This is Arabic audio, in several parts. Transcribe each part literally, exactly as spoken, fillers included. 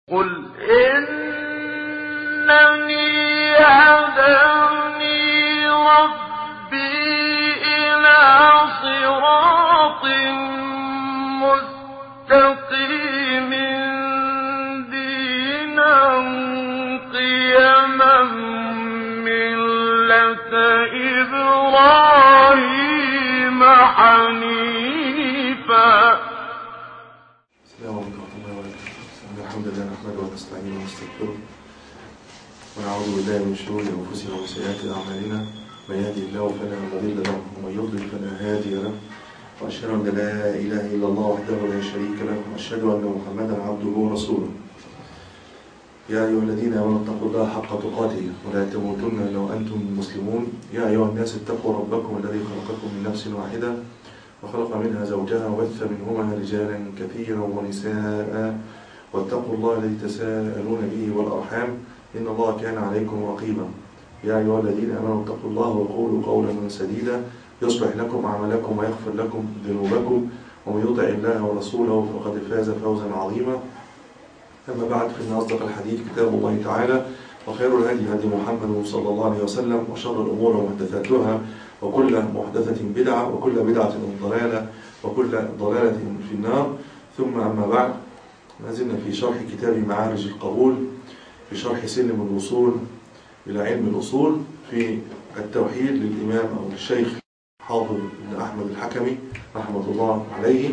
قل إنني هداني ربي إلى صراط مستقيم دينا قيما ملة إبراهيم حنيفا. السلام عليكم ورحمة الله وبركاته. الحمد لله نحمده ونستعينه ونستغفره ونعوذ بالله من شرور أنفسنا ومن سيئات أعمالنا، من يهده الله فلا مضل له ومن يضلل فلا هادي له، وأشهد أن لا إله إلا الله وحده لا شريك له، وأشهد أن محمدا عبده ورسوله. يا أيها الذين آمنوا اتقوا الله حق تقاته ولا تموتن إلا وأنتم مسلمون. يا أيها الناس اتقوا ربكم الذي خلقكم من نفس واحدة وخلق منها زوجها وبث منهما رجالا كثيرا ونساء، واتقوا الله الذي تساءلون به والأرحام إن الله كان عليكم رقيبا. يا أيها الذين آمنوا اتقوا الله وقولوا قولا سديدا يصلح لكم أعمالكم ويغفر لكم ذنوبكم، ومن يطع الله ورسوله فقد فاز فوزا عظيما. أما بعد، فإن أصدق الحديث كتاب الله تعالى، وخير الهدي هدي محمد صلى الله عليه وسلم، وشر الأمور محدثاتها، وكل محدثة بدعة، وكل بدعة ضلالة، وكل ضلالة في النار. ثم أما بعد، ما زلنا في شرح كتاب معارج القبول في شرح سلم الوصول إلى علم الأصول في التوحيد للإمام أو الشيخ حافظ بن أحمد الحكمي رحمة الله عليه.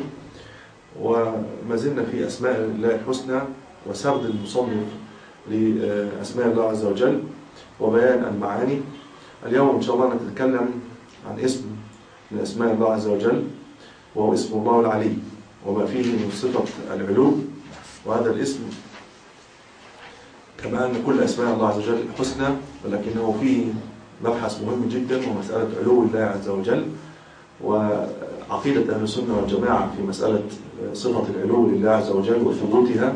وما زلنا في أسماء الله الحسنى وسرد المصنف لأسماء الله عز وجل وبيان المعاني. اليوم إن شاء الله نتكلم عن اسم من أسماء الله عز وجل، وهو اسم الله العلي وما فيه من صفة العلو. وهذا الاسم كما أن كل أسماء الله عز وجل حسنى، ولكنه فيه مبحث مهم جدا ومسألة علو الله عز وجل، وعقيدة أهل السنة والجماعة في مسألة صفة العلو لله عز وجل وثبوتها،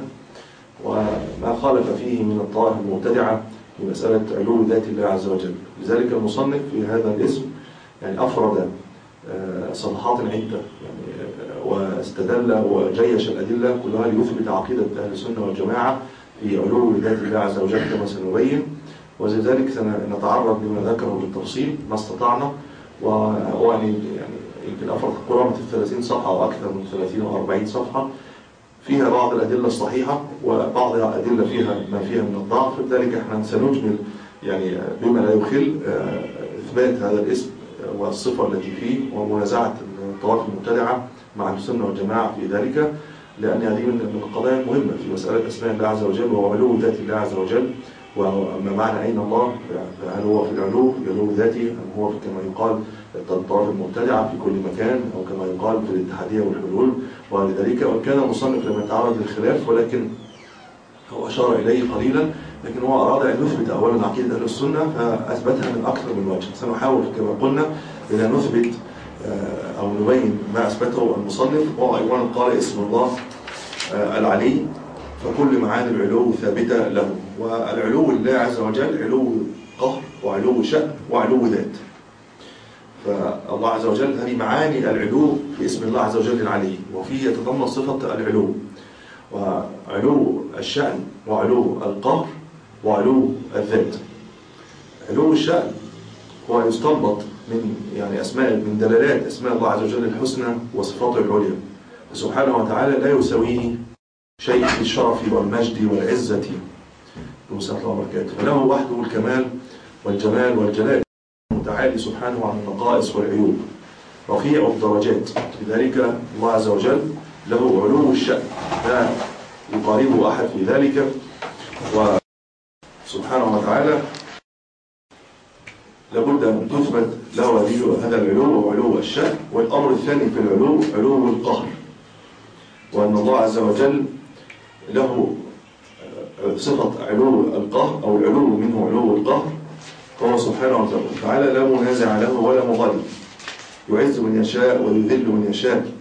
وما خالف فيه من الطوائف المبتدعة في مسألة علو ذات الله عز وجل. لذلك المصنف في هذا الاسم يعني أفرد صفحات عدة يعني واستدل وجيش الأدلة كلها ليثبت عقيدة أهل السنة والجماعة في علو ذات الله عز وجل كما سنبين. ولذلك سنتعرض لما ذكره بالتفصيل ما استطعنا، ويعني يعني يمكن أفرد قرابة الثلاثين صفحة أو أكثر من ثلاثين أو أربعين صفحة فيها بعض الأدلة الصحيحة وبعض الأدلة فيها ما فيها من الضعف. لذلك احنا سنجمل يعني بما لا يخل إثبات هذا الاسم والصفة التي فيه ومنازعة الطوائف المبتدعة مع السنة والجماعة في ذلك، لأن هذه من القضايا المهمة في مسألة أسماء الله عز وجل وعلو ذات الله عز وجل. وما معنى أين الله؟ هل هو في العلو علو ذاتي، أم هو كما يقال الطوائف المبتدعة في كل مكان، أو كما يقال في الاتحادية والحلول ولذلك. وكان المصنف لم يتعرض للخلاف، ولكن هو أشار إليه قليلا، لكن هو أراد أن يثبت أولا عقيدة أهل السنة فأثبتها من أكثر من وجه. سنحاول كما قلنا أن نثبت أو نبين ما أثبته المصنف. وهو أيضا قال اسم الله العلي، فكل معاني العلو ثابتة له. والعلو لله عز وجل علو قهر وعلو شأن وعلو ذات. فالله عز وجل هذه معاني العلو في اسم الله عز وجل العلي، وفيه يتضمن صفة العلو وعلو الشأن وعلو القهر وعلو الذات. علو الشأن هو يستنبط من يعني أسماء من دلالات أسماء الله عز وجل الحسنى وصفاته العليا، سبحانه وتعالى لا يساويه شيء في الشرف والمجد والعزة ومساء الله وبركاته، فله وحده الكمال والجمال والجلال متعالي سبحانه عن النقائص والعيوب رفيع الدرجات. لذلك الله عز وجل له علو الشأن لا يقاربه أحد في ذلك، وسبحانه وتعالى لابد أن تثبت له هذا العلو وعلو الشأن. والأمر الثاني في العلو علو القهر، وأن الله عز وجل له صفة علو القهر أو العلو منه علو القهر، فهو سبحانه وتعالى لا منازع له ولا مغالب، يعز من يشاء ويذل من يشاء،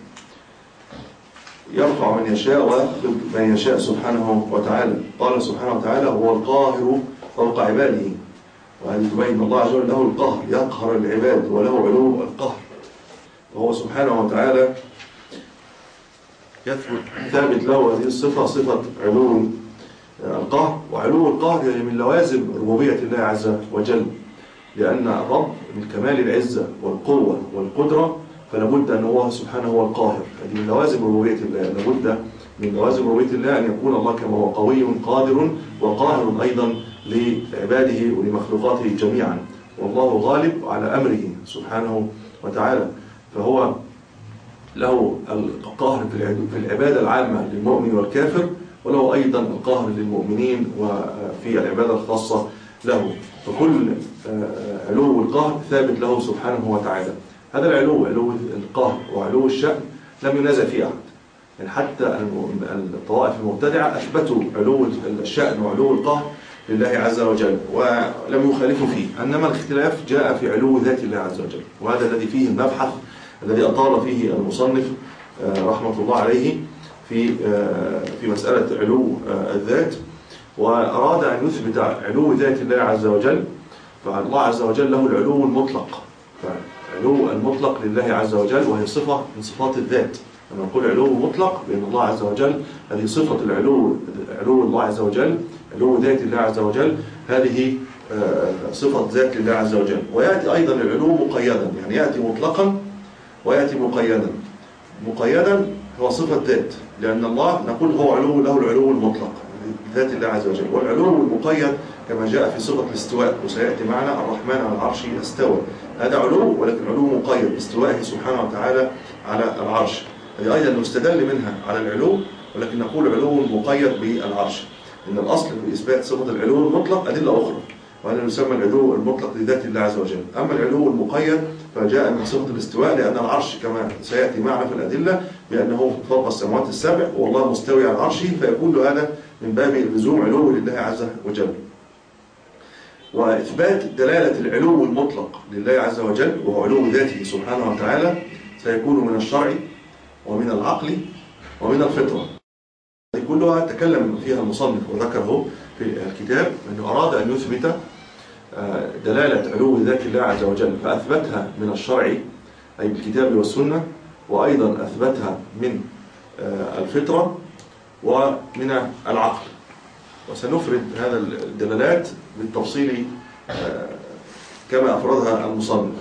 يرفع من يشاء ويخفض من يشاء سبحانه وتعالى. قال سبحانه وتعالى هو القاهر فوق عباده، وهذه تبين الله عز وجل له القهر يقهر العباد وله علو القهر. وهو سبحانه وتعالى يثبت ثابت له هذه الصفة صفة علو القهر. وعلو القهر من لوازم ربوبية الله عز وجل، لأن الرب من كمال العزة والقوة والقدرة فلا بد أن الله سبحانه هو القاهر. هذه من لوازم ربوبية الله، لابد من لوازم ربوبية الله أن يكون الله كما هو قوي قادر وقاهر أيضا لعباده ولمخلوقاته جميعا، والله غالب على أمره سبحانه وتعالى، فهو له القهر في العبادة العامة للمؤمن والكافر، وله أيضا القهر للمؤمنين وفي العبادة الخاصة له، فكل علو القهر ثابت له سبحانه وتعالى. هذا العلو، علو القهر وعلو الشأن، لم ينازع فيه أحد، يعني حتى الطوائف المبتدعة أثبتوا علو الشأن وعلو القهر لله عز وجل ولم يخالفوا فيه، إنما الاختلاف جاء في علو ذات الله عز وجل، وهذا الذي فيه المبحث الذي أطال فيه المصنف رحمة الله عليه في في مسألة علو الذات، وأراد أن يثبت علو ذات الله عز وجل. فالله عز وجل له العلو المطلق، فعلو المطلق لله عز وجل، وهي صفة من صفات الذات. لما نقول علو مطلق بأن الله عز وجل هذه صفة العلو، علو الله عز وجل، علو ذات الله عز وجل، هذه صفة ذات الله عز وجل. ويأتي أيضا العلو مقيدا، يعني يأتي مطلقا ويأتي مقيدا. مقيدا هو صفة ذات، لأن الله نقول هو علو، له العلو المطلق ذات الله عز وجل، والعلو المقيد كما جاء في صفة الاستواء، وسيأتي معنا الرحمن على العرش استوى، هذا علو ولكن علو مقيد باستوائه سبحانه وتعالى على العرش، هذه أيضا نستدل منها على العلو، ولكن نقول علو مقيد بالعرش، إن الأصل في إثبات صفة العلو المطلق أدلة أخرى، وهذا يسمى العلو المطلق لذات الله عز وجل. أما العلو المقيد فجاء من صفة الاستواء، لأن العرش كما سيأتي معنا في الأدلة بأنه فوق السماوات السبع والله مستوي على العرش، فيكون هذا من باب لزوم علو لله عز وجل. وإثبات دلالة العلو المطلق لله عز وجل وهو علو ذاته سبحانه وتعالى سيكون من الشرع ومن العقل ومن الفطرة. هذه كلها تكلم فيها المصنف وذكره في الكتاب، أنه أراد أن يثبت دلالة علو ذات الله عز وجل، فأثبتها من الشرع أي بالكتاب والسنة، وأيضا أثبتها من الفطرة ومن العقل. وسنفرد هذا الدلالات بالتفصيل كما أفردها المصنف.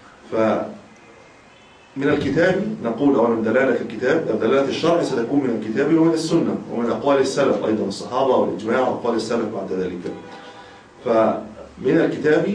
فمن الكتاب نقول أولا دلالة الكتاب، دلالة الشرع ستكون من الكتاب ومن السنة ومن أقوال السلف أيضا، الصحابة والإجماع وأقوال السلف بعد ذلك. فمن الكتاب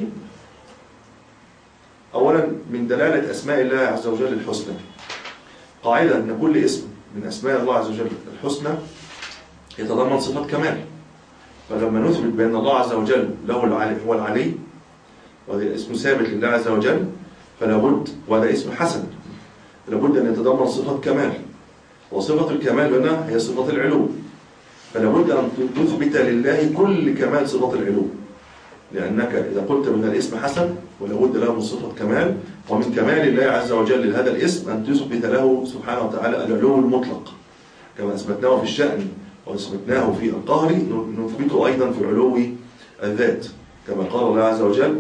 أولا من دلالة أسماء الله عز وجل الحسنى، قاعدة أن كل اسم من أسماء الله عز وجل الحسنى يتضمن صفة كمال. فلما نثبت بأن الله عز وجل له العلي هو العلي، وهذا اسم ثابت لله عز وجل، فلا بد، وهذا اسم حسن، لابد أن يتضمن صفة كمال، وصفة الكمال هنا هي صفة العلو، فلا بد أن تثبت لله كل كمال صفة العلو، لأنك إذا قلت من الاسم حسن ولا بد له من صفة كمال، ومن كمال الله عز وجل لهذا الاسم أن تثبت له سبحانه وتعالى العلو المطلق كما أثبتناه في الشأن وأثبتناه في القهر، نثبته أيضا في علو الذات كما قال الله عز وجل: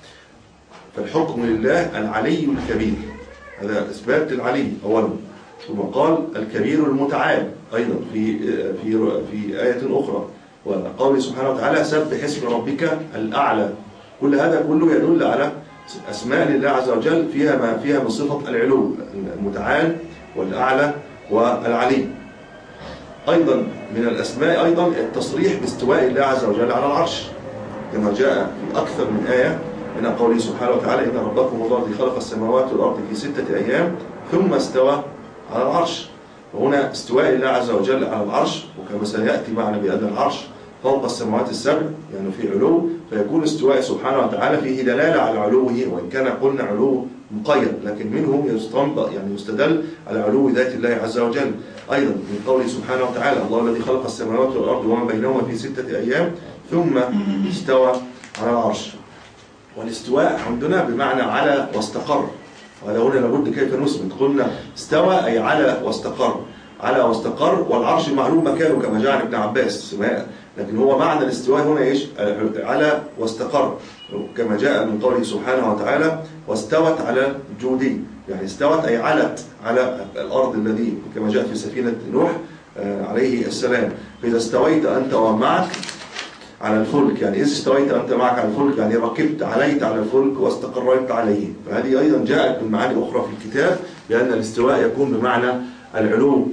فالحكم لله العلي الكبير، هذا إثبات العلي أولا، ثم قال الكبير المتعال أيضا في في في آية أخرى، وقال سبحانه وتعالى: سبح اسم ربك الأعلى. كل هذا كله يدل على أسماء لله عز وجل فيها ما فيها من صفة العلو، المتعال والأعلى والعلي. أيضا من الأسماء أيضا التصريح باستواء الله عز وجل على العرش، كما جاء في أكثر من آية من قوله سبحانه وتعالى: إن ربكم الله الذي خلق السماوات والأرض في ستة أيام ثم استوى على العرش. وهنا استواء الله عز وجل على العرش، وكما سيأتي معنا بأن العرش فوق السماوات السبع يعني في علو، فيكون استواء سبحانه وتعالى فيه دلالة على علوه، وإن كان قلنا علو مقيد، لكن منه يستنبط يعني يستدل على علو ذات الله عز وجل. أيضا من قوله سبحانه وتعالى: الله الذي خلق السماوات والأرض وما بينهما في ستة أيام ثم استوى على العرش. والاستواء عندنا بمعنى على واستقر، وهذا هنا لابد كيف نثبت. قلنا استوى أي على واستقر، على واستقر، والعرش معلوم مكانه كما جاء عن ابن عباس، لكن هو معنى الاستواء هنا ايش؟ على واستقر، كما جاء من قوله سبحانه وتعالى: واستوت على الجودي، يعني استوت أي علت على الأرض الذي كما جاء في سفينة نوح عليه السلام. فإذا استويت أنت ومعك على الفلك، يعني إذ استويت أنت معك على الفلك، يعني ركبت عليت على الفلك واستقريت عليه. فهذه أيضا جاءت من معاني أخرى في الكتاب بأن الاستواء يكون بمعنى العلو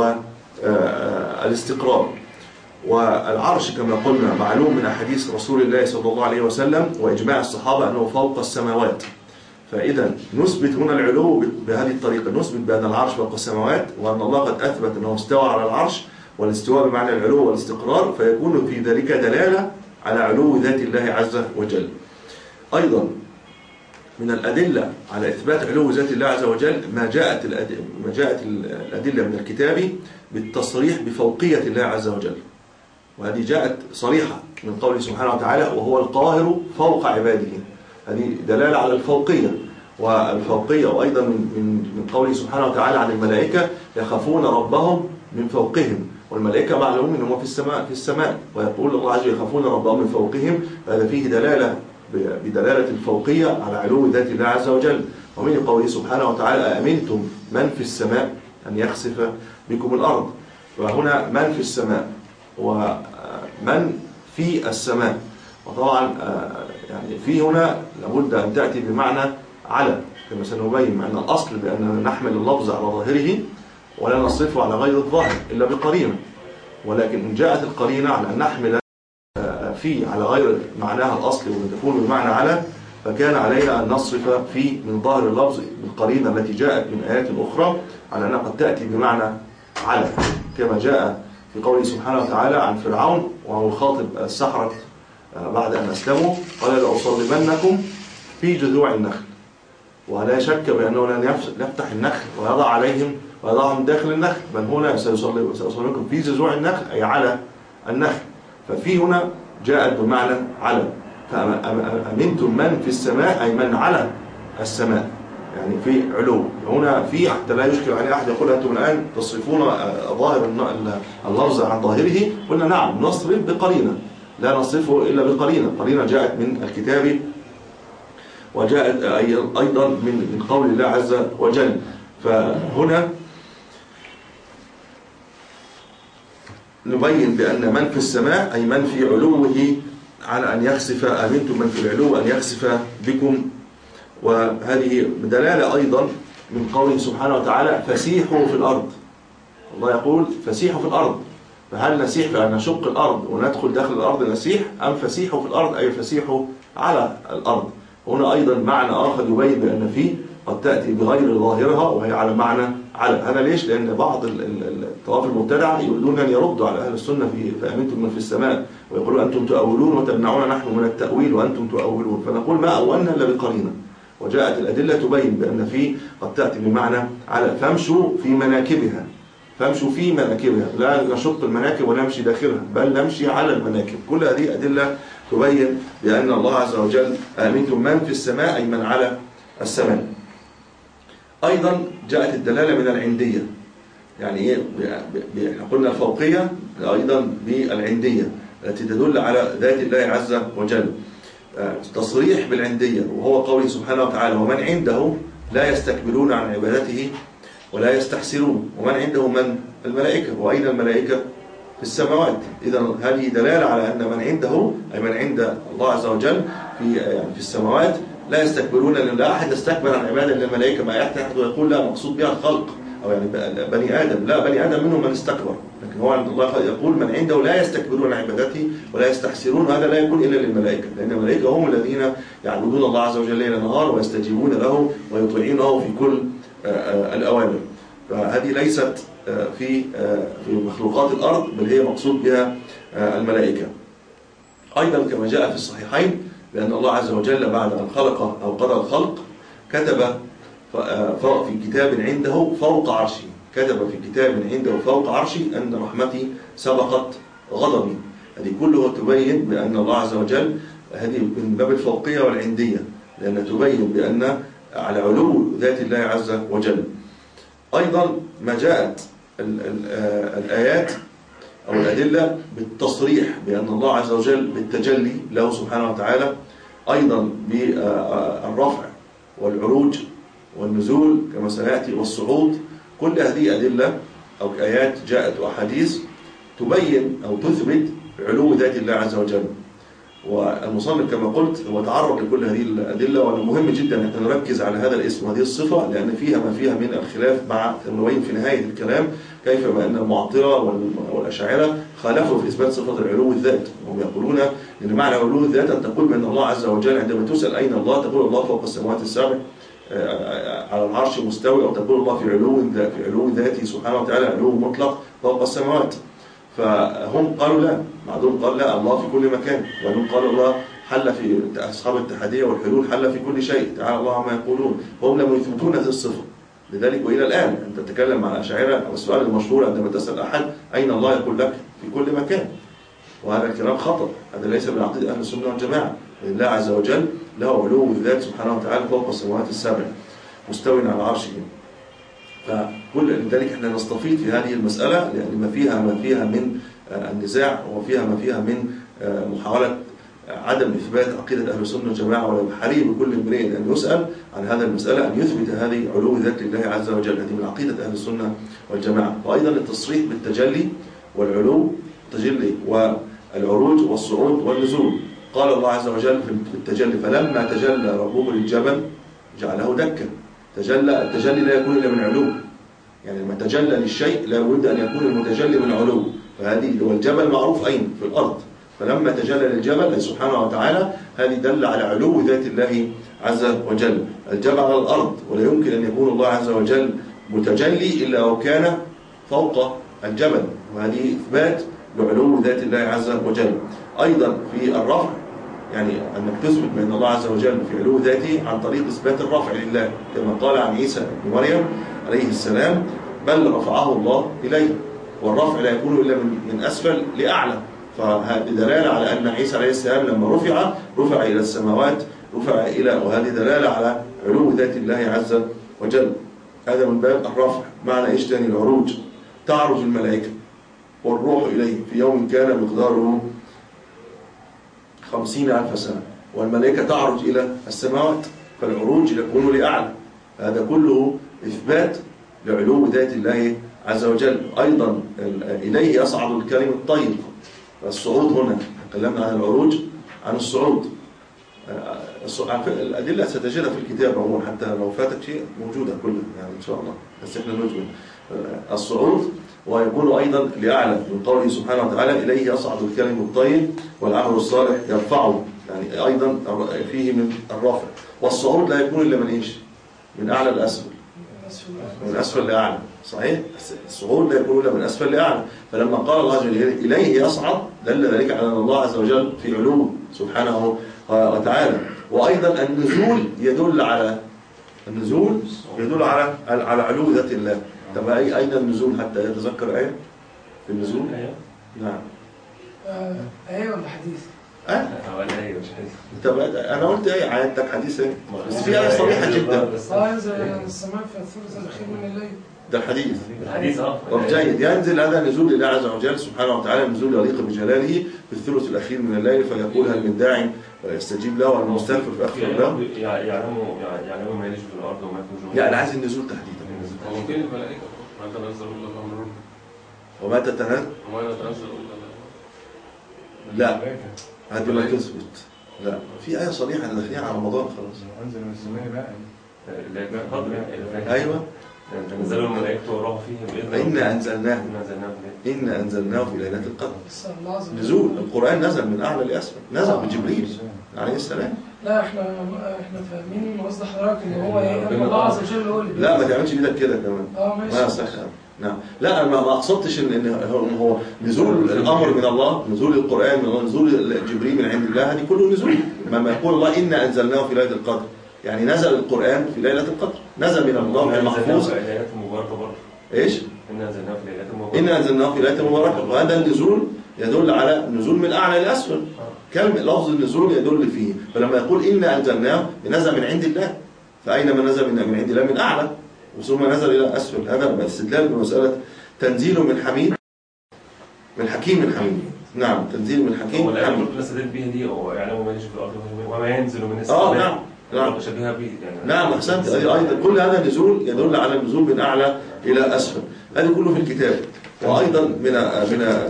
والاستقرار. والعرش كما قلنا معلوم من أحاديث رسول الله صلى الله عليه وسلم وإجماع الصحابة أنه فوق السماوات. فإذا نثبت هنا العلو بهذه الطريقة، نثبت بأن العرش فوق السماوات، وأن الله قد أثبت أنه استوى على العرش، والاستواء بمعنى العلو والاستقرار، فيكون في ذلك دلالة على علو ذات الله عز وجل. أيضا من الأدلة على إثبات علو ذات الله عز وجل ما جاءت ما جاءت الأدلة من الكتاب بالتصريح بفوقية الله عز وجل، وهذه جاءت صريحة من قوله سبحانه وتعالى وهو القاهر فوق عباده. هذه دلالة على الفوقية والفوقية. وأيضا من من قوله سبحانه وتعالى عن الملائكة يخافون ربهم من فوقهم، والملائكة معلوم أنهم في السماء في السماء ويقول الله عز وجل يخافون ربهم من فوقهم، فهذا فيه دلالة بدلالة الفوقية على علو ذات الله عز وجل. ومن قوله سبحانه وتعالى أأمنتم من في السماء أن يخسف بكم الأرض، وهنا من في السماء ومن في السماء، وطبعا يعني في هنا لابد أن تأتي بمعنى على كما سنبين، مع أن الأصل بأننا نحمل اللفظ على ظاهره ولا نصرفه على غير الظاهر إلا بقرينة، ولكن إن جاءت القرينة على أن نحمل في على غير معناها الأصل وتكون بمعنى على، فكان علينا أن نصرف في من ظاهر اللفظ بالقرينة التي جاءت من آيات أخرى على أنها قد تأتي بمعنى على، كما جاء في قوله سبحانه وتعالى عن فرعون وهو خاطب السحرة بعد أن أسلموا قال لأصلبنكم في جذوع النخل. ولا شك بأنه لن يفتح النخل ويضع عليهم ويضعهم داخل النخل، بل هنا سأصلبنكم في جذوع النخل أي على النخل. ففي هنا جاءت بمعنى على. فأمنتم من في السماء أي من على السماء، يعني في علو. هنا في حتى لا يشكل عليه أحد يقول أنتم الآن تصرفون ظاهر اللفظ عن ظاهره. قلنا نعم نصرف بقرينة، لا نصرفه إلا بقرينة، قرينة جاءت من الكتاب وجاءت أيضا من قول الله عز وجل. فهنا نبين بأن من في السماء أي من في علوه على أن يخسف، أمنتم من في العلو أن يخسف بكم. وهذه دلالة أيضا من قوله سبحانه وتعالى فسيحوا في الأرض. الله يقول فسيحوا في الأرض، فهل نسيح بأن نشق الأرض وندخل داخل الأرض نسيح، أم فسيحوا في الأرض أي فسيحوا على الأرض؟ هنا أيضا معنى آخر يبين بأن فيه قد تأتي بغير ظاهرها وهي على معنى على. هذا ليش؟ لأن بعض الطوائف المبتدعة يريدون أن يردوا على أهل السنة في فأمنتم من في السماء، ويقولون أنتم تؤولون وتمنعون نحن من التأويل وأنتم تؤولون. فنقول ما أولنا إلا بقرينة، وجاءت الأدلة تبين بأن فيه قد تأتي بمعنى على. فامشوا في مناكبها، فامشوا في مناكبها، لا نشق المناكب ونمشي داخلها بل نمشي على المناكب. كل هذه أدلة تبين بأن الله عز وجل أمنتم من في السماء أي من على السماء. أيضا جاءت الدلالة من العندية، يعني إيه؟ احنا قلنا الفوقية أيضا بالعندية التي تدل على ذات الله عز وجل. تصريح بالعندية وهو قوله سبحانه وتعالى ومن عنده لا يستكبرون عن عبادته ولا يستحسرون. ومن عنده من الملائكة، وأين الملائكة؟ في السماوات. إذا هذه دلالة على أن من عنده أي من عند الله عز وجل في يعني في السماوات لا يستكبرون، لأن لا أحد يستكبر عن عبادة للملائكة. ما يحتاج ويقول لا مقصود بها الخلق أو يعني بني آدم، لا بني آدم منهم من استكبر، لكن هو عند الله يقول من عنده لا يستكبرون عن عبادته ولا يستحسرون. هذا لا يكون إلا للملائكة، لأن الملائكة هم الذين يعبدون الله عز وجل ليل نهار ويستجيبون له ويطيعونه في كل الأوامر. فهذه ليست في في مخلوقات الأرض بل هي مقصود بها الملائكة. أيضا كما جاء في الصحيحين لأن الله عز وجل بعد أن خلق أو قضى الخلق كتب في كتاب عنده فوق عرشه، كتب في كتاب عنده فوق عرشه أن رحمتي سبقت غضبي. هذه كله تبين بأن الله عز وجل هذه من باب الفوقية والعندية، لأن تبين بأن على علو ذات الله عز وجل. أيضا ما جاءت الآيات أو الأدلة بالتصريح بأن الله عز وجل بالتجلي له سبحانه وتعالى، أيضا بالرفع والعروج والنزول كما سيأتي والصعود. كل هذه أدلة أو آيات جاءت وأحاديث تبين أو تثبت علو ذات الله عز وجل. والمصنف كما قلت هو تعرض لكل هذه الأدلة، ومهم جدا أن نركز على هذا الاسم وهذه الصفة، لأن فيها ما فيها من الخلاف مع نبين في نهاية الكلام كيف بأن المعطلة والأشاعرة خالفوا في إثبات صفة العلو الذات. وهم يقولون أن معنى علو الذات أن تقول بأن الله عز وجل عندما تسأل أين الله تقول الله فوق السماوات السبع على العرش مستوي، أو تقول الله في علو في علو ذاته سبحانه وتعالى علو مطلق فوق السماوات. فهم قالوا لا، بعضهم قال لا الله في كل مكان، وهم قالوا الله حل في أصحاب الاتحادية والحلول حل في كل شيء تعالى الله عما يقولون، وهم لم يثبتون هذه الصفة. لذلك وإلى الآن أنت تتكلم مع الأشاعرة والسؤال المشهور عندما تسأل أحد أين الله يقول لك في كل مكان، وهذا الكلام خطأ، هذا ليس من عقيدة أهل السنة والجماعة. الله عز وجل له علو الذات سبحانه وتعالى فوق السماوات السبع مستوٍ على عرشه. فكل لذلك احنا نستفيد في هذه المسألة، لأن ما فيها ما فيها من النزاع وفيها ما فيها من محاولة عدم إثبات عقيدة أهل السنة والجماعة، ولا حري بكل امرئ أن يسأل عن هذا المسألة أن يثبت هذه علو ذات الله عز وجل، هذه من عقيدة أهل السنة والجماعة. وأيضا التصريح بالتجلي والعلو، التجلي والعروج والصعود والنزول. قال الله عز وجل في التجلي فلما تجلى ربه للجبل جعله دكا. تجلى التجلي لا يكون إلا من علو، يعني لما تجلى للشيء لا بد أن يكون المتجلي من علو، فهذه والجبل معروف أين في الأرض، فلما تجلى للجبل سبحانه وتعالى هذه دل على علو ذات الله عز وجل. الجبل على الأرض، ولا يمكن أن يكون الله عز وجل متجلي إلا لو كان فوق الجبل، وهذه إثبات لعلو ذات الله عز وجل. أيضا في الرفع، يعني أنك تثبت بأن الله عز وجل في علو ذاته عن طريق إثبات الرفع لله، كما قال عن عيسى بن مريم عليه السلام بل رفعه الله إليه، والرفع لا يكون إلا من أسفل لأعلى، فهذه دلالة على أن عيسى عليه السلام لما رفع رفع إلى السماوات، رفع إلى، وهذه دلالة على علو ذات الله عز وجل. هذا من باب الرفع. معنى إيش تاني العروج؟ تعرج الملائكة والروح إليه في يوم كان مقداره خمسين ألف سنة، والملائكة تعرج إلى السماوات، فالعروج يكون لأعلى. هذا كله إثبات لعلو ذات الله عز وجل. أيضا إليه يصعد الكلم الطيب، الصعود هنا تكلمنا عن العروج عن الصعود. الأدلة ستجدها في الكتاب عموما، حتى لو فاتك شيء موجودة كلها يعني إن شاء الله، بس إحنا نجمل الصعود. ويكون أيضا لأعلى من قوله سبحانه وتعالى إليه يصعد الكلم الطيب والعمل الصالح يرفعه، يعني أيضا فيه من الرفع. والصعود لا يكون إلا من إيش؟ من أعلى لأسفل، من أسفل لأعلى، صحيح؟ الصعود لا يكون إلا من أسفل لأعلى. فلما قال الله عز وجل إليه يصعد دل ذلك على أن الله عز وجل في علو سبحانه وتعالى. وأيضا النزول يدل على النزول يدل على على علو ذات الله. طب أين النزول حتى يتذكر آية في النزول؟ نعم. آية ولا حديث؟ أه؟ ولا آية مش حديث. طب أنا قلت آية، عينتك حديث إيه؟ بس في آية صريحة جدا. آه ينزل السماء في الثلث الأخير من الليل. ده الحديث. الحديث اه. طب جيد، ينزل هذا نزول لله عز وجل سبحانه وتعالى، نزول يليق بجلاله في الثلث الأخير من الليل، فيقول هل من داع ويستجيب له والمستغفر فأغفر له. يعلموا يعلموا ما يلج في الأرض وما يخرج. لا أنا عايز النزول تحديدا. هو فين الملائكة؟ ما تنزل إلا الأمر وما تتنزل وما يتنزل إلا لا هذه ما تثبت. لا في آية صريحة احنا داخلين على رمضان خلاص. أنزل من السماء بقى. لا قبل أيوه. تنزلوا الملائكة وروح فيه بإذن. إنا أنزلناه أنزلناه إنا أنزلناه في ليلة القدر. لازم. نزول القرآن نزل من أعلى لأسفل، نزل بجبريل عليه السلام. لا احنا احنا فاهمين قصد حضرتك ان هو ايه ان الله عز وجل هو اللي لا ما تعملش ايدك كده كمان. اه ماشي. ما يصح. نعم. لا انا ما اقصدتش ان ان هو نزول الامر من الله، نزول القرآن من الله، نزول جبريل من عند الله، هذه كله نزول. ما يقول الله إنا أنزلناه في ليلة القدر، يعني نزل القرآن في ليلة القدر، نزل من الله المحفوظ. في ليلة مباركة برضه. ايش؟ إنا أنزلناه في ليلة مباركة. إنا أنزلناه في ليلة مباركة، وهذا النزول يدل على نزول من أعلى إلى أسفل. كلمة لفظ النزول يدل فيه، فلما يقول إنا أنزلناه نزل من عند الله، فأينما نزل من عند الله من أعلى ثم نزل إلى أسفل. هذا استدلال بمسألة تنزيل من حميد من حكيم من حميد. نعم تنزيل من حكيم من حميد. اللي استدلت بيها دي هو يعلم ما يلج في الأرض وما ينزل من السماء. آه نعم نعم شبيهة به يعني. نعم أحسنت. أيضا كل هذا نزول يدل على النزول من أعلى إلى أسفل، هذا كله في الكتاب. وأيضا من من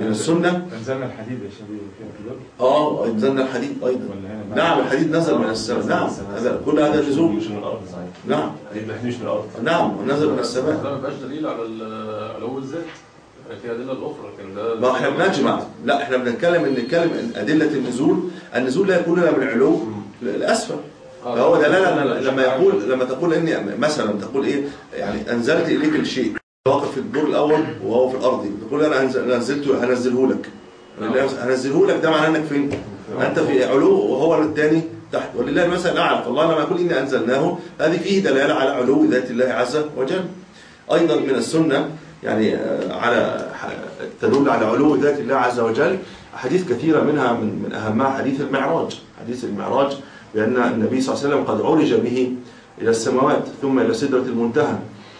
من السنة. أنزلنا الحديد يا شباب فيها كده. اه أنزلنا الحديد أيضا. نعم الحديد نزل من السماء. نعم هذا كل هذا نزول مش من الأرض صحيح. نعم الحديد مش من الأرض. نعم نزل من السماء. ده ما بقاش دليل على علو الذات. في أدلة الأخرى لكن ده ما احنا بنجمع. لا احنا بنتكلم ان نتكلم ان أدلة النزول النزول لا يكون الا من علو لأسفل. فهو دلالة لما يقول لما تقول اني مثلا تقول ايه يعني انزلت اليك الشيء واقف في الدور الاول وهو في الارض تقول انا نزلته هنزله لك هنزله لك ده معناه انك فين؟ انت في علو وهو الثاني تحت ولله المثل الاعلى. فالله لما يقول اني انزلناه هذه فيه دلاله على علو ذات الله عز وجل. ايضا من السنه يعني على تدل على علو ذات الله عز وجل احاديث كثيره منها من من اهمها حديث المعراج. حديث المعراج بأن النبي صلى الله عليه وسلم قد عرج به إلى السماوات ثم إلى سدرة المنتهى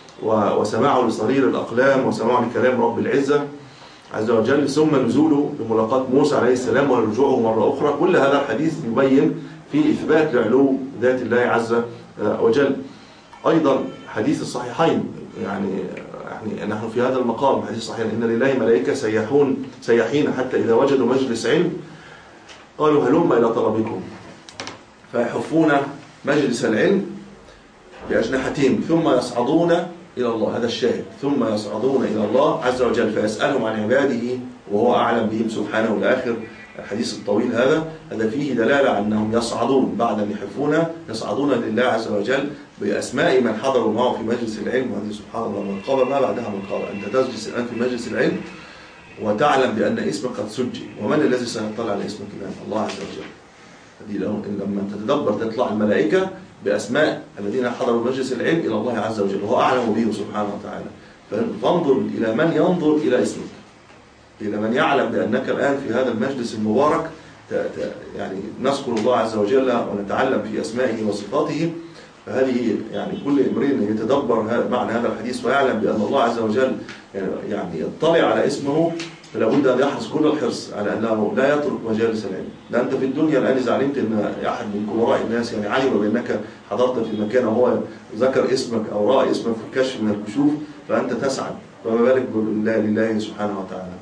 وسماعه لصرير الأقلام وسماعه لكلام رب العزة عز وجل ثم نزوله بملاقاة موسى عليه السلام ورجوعه مرة أخرى. كل هذا الحديث يبين في إثبات لعلو ذات الله عز وجل. أيضا حديث الصحيحين يعني يعني نحن في هذا المقام حديث صحيح إن لله ملائكة سيحون سيحين حتى إذا وجدوا مجلس علم قالوا هلم إلى طلبكم فيحفون مجلس العلم بأجنحتهم ثم يصعدون إلى الله. هذا الشاهد ثم يصعدون إلى الله عز وجل فيسألهم عن عباده وهو أعلم بهم سبحانه. الآخر الحديث الطويل هذا هذا فيه دلالة على أنهم يصعدون بعد أن يحفون يصعدون لله عز وجل بأسماء من حضروا معه في مجلس العلم. وهذه سبحان الله من قام ما بعدها من قام. أنت تجلس الآن في مجلس العلم وتعلم بأن اسمك قد سجل. ومن الذي سيطلع على اسمك الآن؟ الله عز وجل. لما تتدبر تطلع الملائكة بأسماء الذين حضروا مجلس العلم إلى الله عز وجل وهو أعلم به سبحانه وتعالى. فانظر إلى من ينظر إلى اسمك إلى من يعلم بأنك الآن في هذا المجلس المبارك يعني نذكر الله عز وجل ونتعلم في أسمائه وصفاته. فهذه يعني كل امرئ يتدبر معنى هذا الحديث ويعلم بأن الله عز وجل يعني يطلع على اسمه فلا بد أن يحرص كل الحرص على أنه لا يترك مجالس العلم. ده أنت في الدنيا الآن إذا علمت أن أحد من كبراء الناس يعني علم بأنك حضرت في مكان وهو ذكر اسمك أو رأى اسمك في كشف من الكشوف فأنت تسعد فما بالك بالله لله سبحانه وتعالى.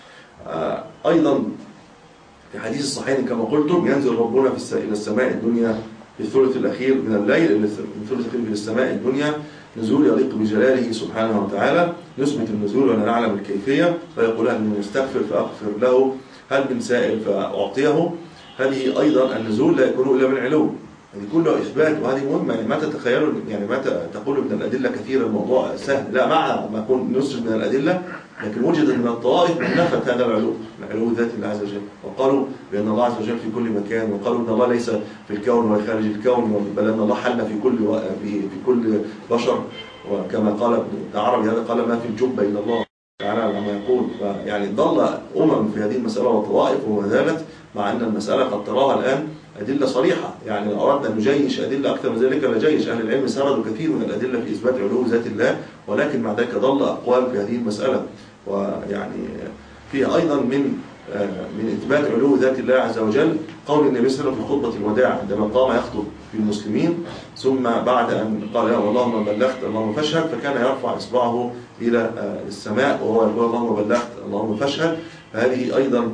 آه أيضا في حديث الصحيح كما قلتم ينزل ربنا في إلى السماء الدنيا في الثلث الأخير من الليل من الثلث الأخير في السماء الدنيا نزول يليق بجلاله سبحانه وتعالى. نثبت النزول ولا نعلم الكيفية فيقول هل من يستغفر فأغفر له هل من سائل فأعطيه. هذه أيضا النزول لا يكون إلا من علو. هذه كلها إثبات وهذه مهمة. يعني ما تتخيلوا يعني ما تقول من الأدلة كثير الموضوع سهل لا مع ما يكون نسج من الأدلة لكن وجد من الطوائف من نفت هذا العلو العلو ذات الله عز وجل وقالوا بأن الله عز وجل في كل مكان وقالوا أن الله ليس في الكون ولا خارج الكون بل أن الله حل في كل في, في كل بشر وكما قال ابن عربي هذا قال ما في الجبة إلا الله تعالى لما يقول. فيعني ضل أمم في هذه المسألة وطوائف وما زالت مع أن المسألة قد تراها الآن أدلة صريحة. يعني لو أردنا أن نجيش أدلة أكثر من ذلك لجيش. أهل العلم سردوا كثير من الأدلة في إثبات علو ذات الله ولكن مع ذلك ضل أقوال في هذه المسألة. ويعني فيها أيضا من من إثبات علو ذات الله عز وجل قول النبي صلى الله عليه وسلم في خطبة الوداع عندما قام يخطب في المسلمين ثم بعد أن قال يا اللهم بلغت اللهم فاشهد فكان يرفع إصبعه إلى السماء وهو يقول اللهم بلغت اللهم فاشهد. فهذه أيضا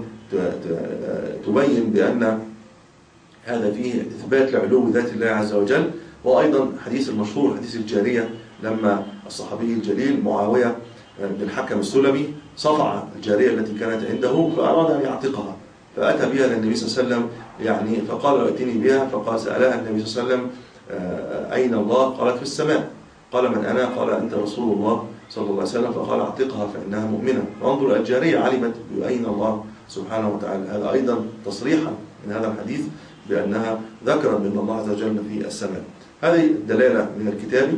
تبين بأن هذا فيه إثبات لعلو ذات الله عز وجل. وأيضا حديث المشهور حديث الجارية لما الصحابي الجليل معاوية بن الحكم السلمي صفع الجارية التي كانت عنده فأراد أن يعتقها فأتى بها للنبي صلى الله عليه وسلم يعني فقال ائتني بها فقال سألها النبي صلى الله عليه وسلم أين الله؟ قالت في السماء. قال من أنا؟ قال أنت رسول الله صلى الله عليه وسلم. فقال اعتقها فإنها مؤمنة. فانظر الجارية علمت بأين الله سبحانه وتعالى. هذا أيضا تصريحا من هذا الحديث بأنها ذكرت بأن الله عز وجل في السماء. هذه دلالة من الكتاب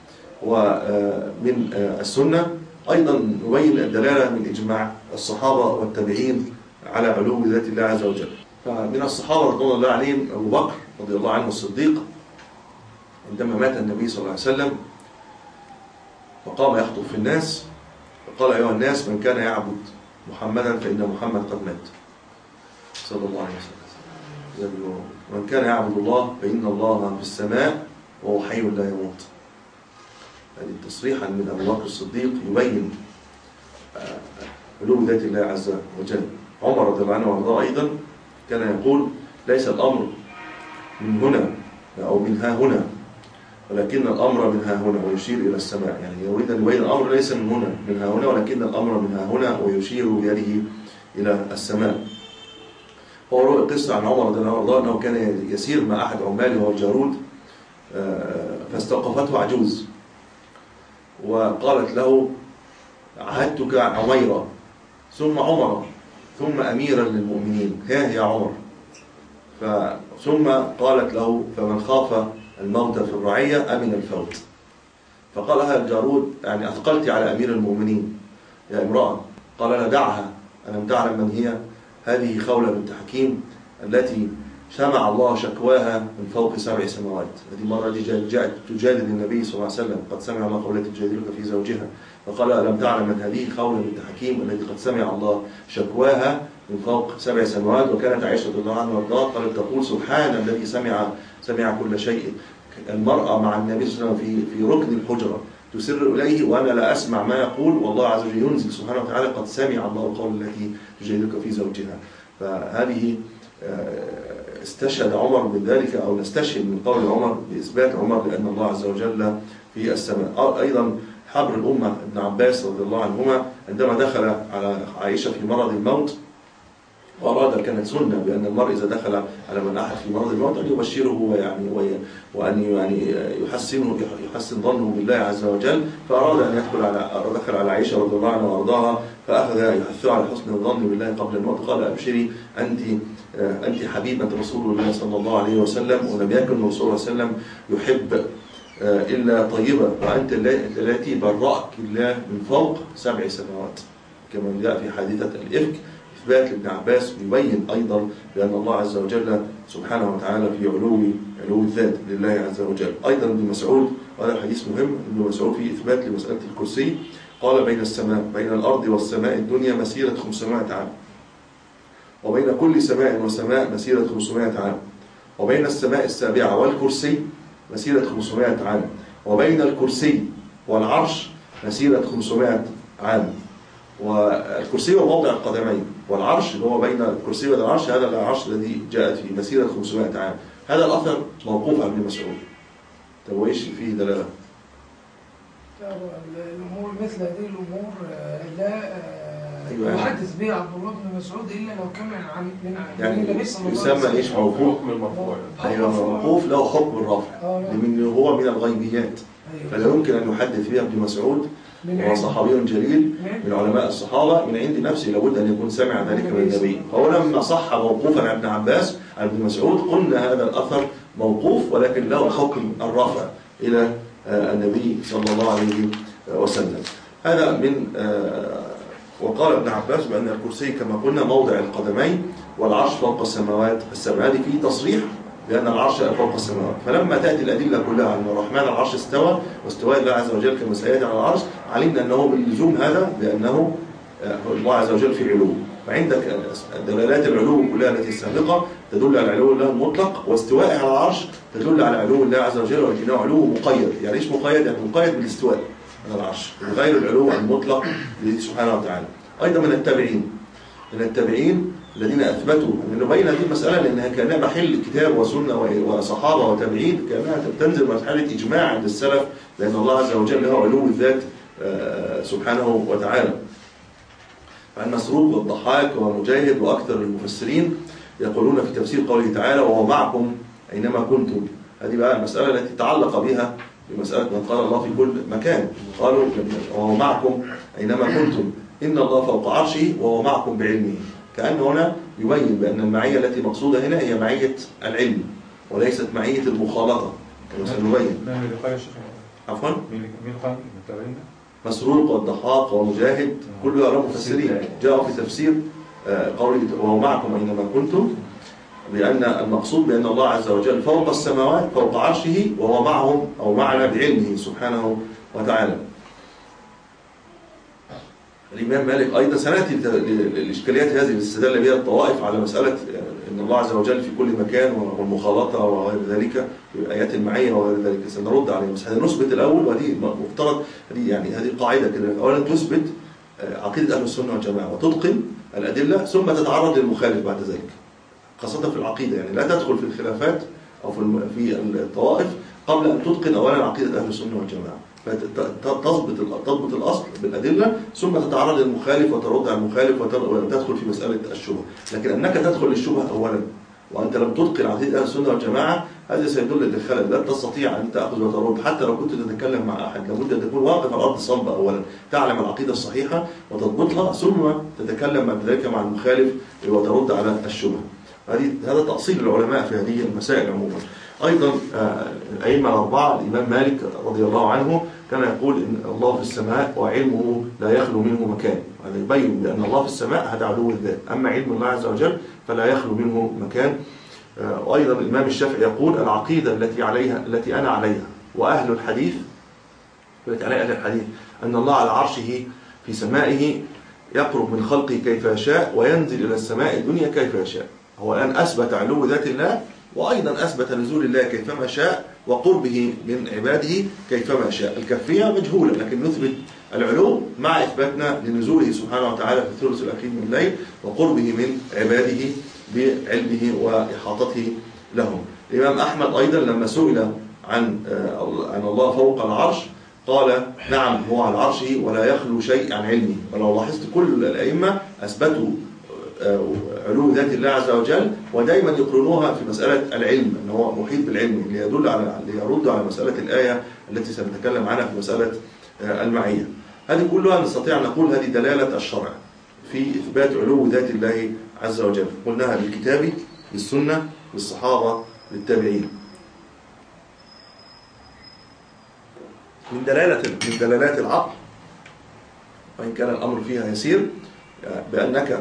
ومن السنة. أيضا نبين الدلالة من إجماع الصحابة والتابعين على علو ذات الله عز وجل. فمن الصحابة رضي الله عليهم أبو بكر رضي الله عنه الصديق عندما مات النبي صلى الله عليه وسلم فقام يخطب في الناس فقال أيها الناس من كان يعبد محمدا فإن محمد قد مات صلى الله عليه وسلم ومن كان يعبد الله فإن الله في السماء وهو حي لا يموت. هذه تصريحا من أبو بكر الصديق يبين علو ذات الله عز وجل. عمر رضي الله عنه وارضاه أيضا كان يقول ليس الأمر من هنا أو من ها هنا، ولكن الأمر من ها هنا، ويشير إلى السماء. يعني يريد أن يبين الأمر ليس من هنا من ها هنا، ولكن الأمر من ها هنا، ويشير بيده إلى السماء. هو روى قصة عن عمر رضي الله عنه وارضاه أنه كان يسير مع أحد عماله والجارود، فاستوقفته عجوز وقالت له عهدتك عميرا ثم عمر ثم أميرا للمؤمنين، ها يا عمر. ثم قالت له فمن خاف الموت في الرعية أمن الفوت. فقال لها الجارود يعني أثقلت على أمير المؤمنين يا امرأة. قال لها دعها، ألم تعلم من هي؟ هذه خولة بنت حكيم التي سمع الله شكواها من فوق سبع سماوات. هذه مرة دي جاءت تجادل النبي صلى الله عليه وسلم، قد سمع الله قولة تجادلك في زوجها. فقال ألم تعلم من هذه خولة بنت حكيم التي قد سمع الله شكواها من فوق سبع سماوات. وكانت عائشة رضي الله عنها وارضاها قالت تقول سبحان الذي سمع سمع كل شيء. المرأة مع النبي صلى الله عليه وسلم في في ركن الحجرة تسر إليه وأنا لا أسمع ما يقول، والله عز وجل ينزل سبحانه وتعالى قد سمع الله القول التي تجادلك في زوجها. فهذه استشهد عمر بذلك، أو نستشهد من قول عمر بإثبات عمر لأن الله عز وجل في السماء. أيضا حبر الأمة ابن عباس رضي الله عنهما عندما دخل على عائشة في مرض الموت وأراد، كانت سنة بأن المرء إذا دخل على من أحد في مرض الموت أن يبشره ويعني وأن يعني يحسنه يحسن ظنه بالله عز وجل. فأراد أن يدخل على دخل على عائشة رضي الله عنها وأرضاها، فأخذ يحثها على حسن الظن بالله قبل الموت. قال أبشري أنت أنت حبيبة رسول الله صلى الله عليه وسلم، ولم يكن رسول الله صلى الله عليه وسلم يحب إلا طيبة، وأنت التي برأك الله من فوق سبع سماوات، كما جاء في حادثة الإفك. إثبات لابن عباس يبين أيضا بأن الله عز وجل سبحانه وتعالى في علو علو الذات لله عز وجل. أيضا ابن مسعود، وهذا حديث مهم، ابن مسعود في إثبات لمسألة الكرسي قال بين السماء بين الأرض والسماء الدنيا مسيرة خمسمائة عام، وبين كل سماء وسماء مسيرة خمسمائة عام، وبين السماء السابعة والكرسي مسيرة خمسمائة عام، وبين الكرسي والعرش مسيرة خمسمائة عام. والكرسي هو موضع القدمين، والعرش اللي هو بين الكرسي والعرش هذا العرش الذي جاءت في مسيرة خمسمائة عام. هذا الأثر موقوف على ابن مسعود. طب وايش فيه دلالة؟ الأمور مثل هذه الأمور لا يحدث بها عبد الله بن مسعود إلا لو كان عن من يعني النبي صلى الله عليه وسلم. يسمى ايش موقوف؟ حكم المرفوع. أيوة موقوف له حكم الرفع، لأنه هو من الغيبيات، فلا يمكن أن يحدث بها ابن مسعود وهو صحابي جليل من علماء الصحابة من عند نفسه، لابد أن يكون سمع ذلك من النبي. فهو لما صح موقوفا عن ابن عباس عن ابن مسعود قلنا هذا الأثر موقوف، ولكن له حكم الرفع إلى النبي صلى الله عليه وسلم. هذا من وقال ابن عباس بأن الكرسي كما قلنا موضع القدمين، والعرش فوق السماوات السبع. هذه فيه تصريح بأن العرش فوق السماوات. فلما تأتي الأدلة كلها أن الرحمن العرش استوى واستواء الله عز وجل كما سيأتي على العرش، علمنا أنه باللزوم هذا بأنه الله عز وجل في علو. فعندك دلالات العلو كلها التي السابقة تدل على علو الله المطلق، واستواء على العرش تدل على علو الله عز وجل، ولكنه علو مقيد. يعني ايش مقيد؟ يعني مقيد بالاستواء على العرش غير العلو المطلق سبحانه وتعالى. أيضا من التابعين من التابعين الذين أثبتوا أنه بين هذه المسألة لأنها كانها محل كتاب وسنة وصحابة وتابعين، كانها تنزل مرحلة إجماع عند السلف لأن الله عز وجل له علو الذات سبحانه وتعالى. فعن مسروق والضحاك ومجاهد وأكثر المفسرين يقولون في تفسير قوله تعالى وهو معكم أينما كنتم. هذه بقى المسألة التي تعلق بها بمسألة من قال الله في كل مكان. قالوا وهو معكم أينما كنتم إن الله فوق عرشه وهو معكم بعلمه. كأن هنا يبين بأن المعية التي مقصودة هنا هي معية العلم وليست معية المخالطة كما سنبين. من اللي قال الشيخ؟ عفوا؟ مين قال المتابعين؟ مسروق والضحاك ومجاهد كل هؤلاء مفسرين جاءوا في تفسير قوله وهو معكم أينما كنتم، لأن المقصود بأن الله عز وجل فوق السماوات فوق عرشه وهو معهم أو معنا بعلمه سبحانه وتعالى. الإمام مالك أيضا سنأتي الإشكاليات هذه اللي استدل بها الطوائف على مسألة أن الله عز وجل في كل مكان والمخالطة وغير ذلك آيات المعية وغير ذلك سنرد عليها. بس هذا نثبت الأول، وهذه مفترض هذه يعني هذه قاعدة كده. أولا تثبت عقيدة أهل السنة والجماعة وتتقن الأدلة ثم تتعرض للمخالف بعد ذلك، خاصة في العقيدة. يعني لا تدخل في الخلافات أو في الطوائف قبل أن تتقن أولا عقيدة أهل السنة والجماعة، فتضبط تضبط الأصل بالأدلة ثم تتعرض للمخالف وترد على المخالف وتدخل في مسألة الشبهة. لكن أنك تدخل للشبهة أولا وأنت لم تتقن عقيدة أهل السنة والجماعة هذا سيدل للخلل، لا تستطيع أن تأخذ وترد حتى لو كنت تتكلم مع أحد، لابد أن تكون واقف على الأرض صلبة أولا، تعلم العقيدة الصحيحة وتضبطها ثم تتكلم بعد ذلك مع المخالف وترد على الشبهة. هذه هذا تأصيل العلماء في هذه المسائل عموما. أيضا الأئمة الأربعة الإمام مالك رضي الله عنه كان يقول إن الله في السماء وعلمه لا يخلو منه مكان، هذا يبين بأن الله في السماء هذا علو الذات، أما علم الله عز وجل فلا يخلو منه مكان. وأيضا الإمام الشافعي يقول العقيدة التي عليها التي أنا عليها وأهل الحديث التي عليها أهل الحديث أن الله على عرشه في سمائه يقرب من خلقه كيف يشاء وينزل إلى السماء الدنيا كيف يشاء. هو الآن أثبت علو ذات الله وأيضا أثبت نزول الله كيفما شاء وقربه من عباده كيفما شاء. الكيفية مجهولة لكن نثبت العلو مع إثباتنا لنزوله سبحانه وتعالى في الثلث الأخير من الليل وقربه من عباده بعلمه وإحاطته لهم. الإمام أحمد أيضا لما سئل عن عن الله فوق العرش قال نعم هو على عرشه ولا يخلو شيء عن علمه. ولو لاحظت كل الأئمة أثبتوا علو ذات الله عز وجل ودايما يقرنوها في مسألة العلم أنه هو محيط بالعلم ليدل على ليرد على مسألة الآية التي سنتكلم عنها في مسألة المعية. هذه كلها نستطيع أن نقول هذه دلالة الشرع في إثبات علو ذات الله عز وجل، قلناها بالكتاب بالسنة بالصحابة بالتابعين. من دلالة من دلالات العقل وإن كان الأمر فيها يسير بأنك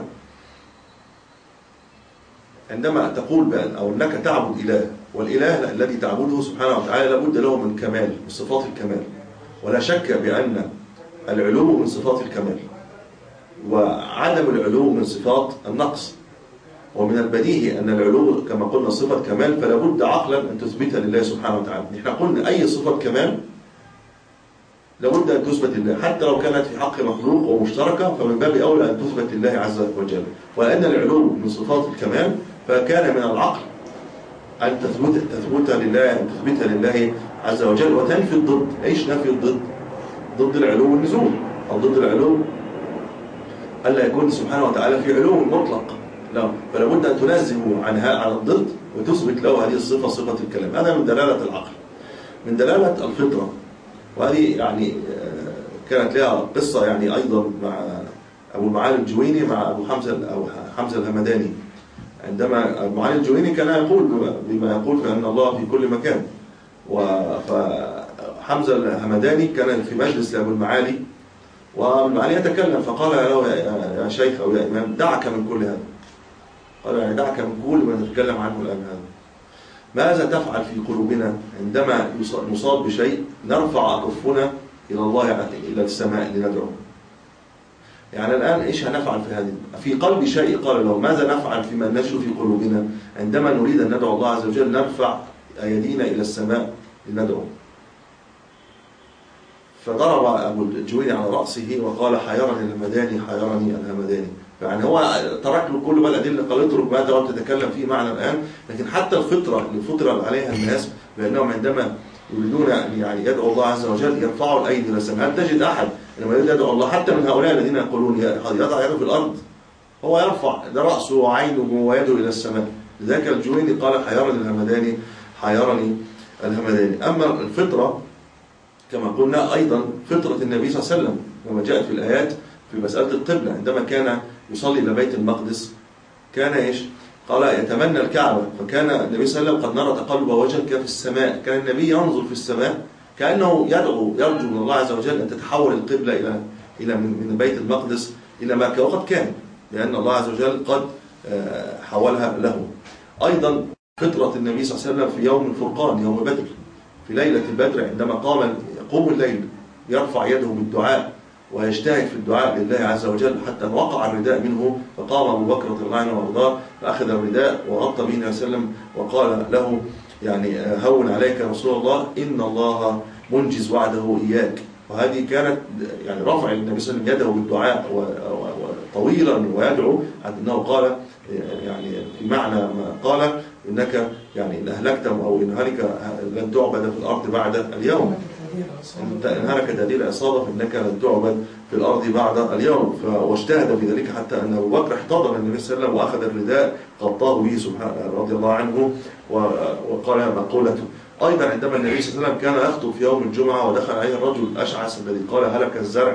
عندما تقول بأن أو أنك تعبد إله والإله الذي تعبده سبحانه وتعالى لابد له من كمال من صفات الكمال، ولا شك بأن العلو من صفات الكمال وعدم العلو من صفات النقص. ومن البديهي أن العلو كما قلنا صفة كمال فلا بد عقلا أن تثبتها لله سبحانه وتعالى. نحن قلنا أي صفة كمال لابد أن تثبت لله حتى لو كانت في حق مخلوق ومشتركة فمن باب أولى أن تثبت لله عز وجل. ولأن العلو من صفات الكمال فكان من العقل أن تثبت تثبتها لله أن تثبتها لله عز وجل وتنفي الضد. إيش نفي الضد؟ ضد العلو والنزول أو ضد العلو ألا يكون سبحانه وتعالى في علو مطلق، لا، فلا بد أن تنزه عنها على الضد وتثبت له هذه الصفة صفة الكلام. هذا من دلالة العقل. من دلالة الفطرة، وهذه يعني كانت لها قصة يعني أيضا مع أبو المعالي الجويني مع أبو حمزة أو حمزة الهمداني. عندما المعالي الجويني كان يقول بما يقول بأن الله في كل مكان، وحمزة الهمداني كان في مجلس لأبو المعالي وأبو المعالي يتكلم فقال له يا شيخ أو يا إمام دعك من كل هذا، قال يعني دعك من كل ما نتكلم عنه الآن هذا. ماذا تفعل في قلوبنا عندما نصاب بشيء نرفع أكفنا إلى الله إلى السماء لندعو؟ يعني الآن إيش هنفعل في هذه؟ في قلب شيء قال له ماذا نفعل فيما نجد في قلوبنا عندما نريد أن ندعو الله عز وجل نرفع أيدينا إلى السماء لندعو؟ فضرب أبو الجويني على رأسه وقال حيرني الهمداني حيرني الهمداني. يعني هو ترك له كل ما الأدلة قال اترك ما تقعد تتكلم فيه معنا الآن. لكن حتى الفطرة اللي فطر عليها الناس بأنهم عندما يريدون أن يعني يدعو الله عز وجل يرفعوا الأيدي إلى السماء. هل تجد أحد لما يريد يدعو الله حتى من هؤلاء الذين يقولون يضع يده في الأرض؟ هو يرفع رأسه وعينه ويده إلى السماء. لذلك الجويني قال حيرني الهمداني حيرني الهمداني. أما الفطرة كما قلنا أيضا فطرة النبي صلى الله عليه وسلم كما جاءت في الآيات في مسألة القبلة عندما كان يصلي إلى بيت المقدس كان إيش؟ قال يتمنى الكعبة، فكان النبي صلى الله عليه وسلم قد نرى تقلب وجهك في السماء، كان النبي ينظر في السماء كأنه يدعو يرجو من الله عز وجل أن تتحول القبلة إلى إلى من بيت المقدس إلى مكة، وقد كان لأن الله عز وجل قد حولها له. أيضا فطرة النبي صلى الله عليه وسلم في يوم الفرقان يوم بدر في ليلة البدر عندما قام يقوم الليل يرفع يده بالدعاء ويجتهد في الدعاء لله عز وجل حتى وقع الرداء منه، فقام أبو بكر رضي الله عنه وارضاه فأخذ الرداء وغطى به النبي صلى الله عليه وسلم وقال له يعني هون عليك يا رسول الله إن الله منجز وعده إياك وهذه كانت يعني رفع النبي صلى الله عليه وسلم يده بالدعاء طويلا ويدعو، أنه قال يعني في معنى ما قال إنك يعني إن أهلكت أو إن هلك لن تعبد في الأرض بعد اليوم، إن هلكت هذه العصابة فإنك لن تعبد في الأرض بعد اليوم. واجتهد في ذلك حتى أن أبو بكر احتضن النبي صلى الله عليه وسلم وأخذ الرداء غطاه به سبحانه رضي الله عنه وقال مقولته. أيضا عندما النبي صلى الله عليه وسلم كان يخطب في يوم الجمعة ودخل عليه الرجل الأشعث الذي قال هلك الزرع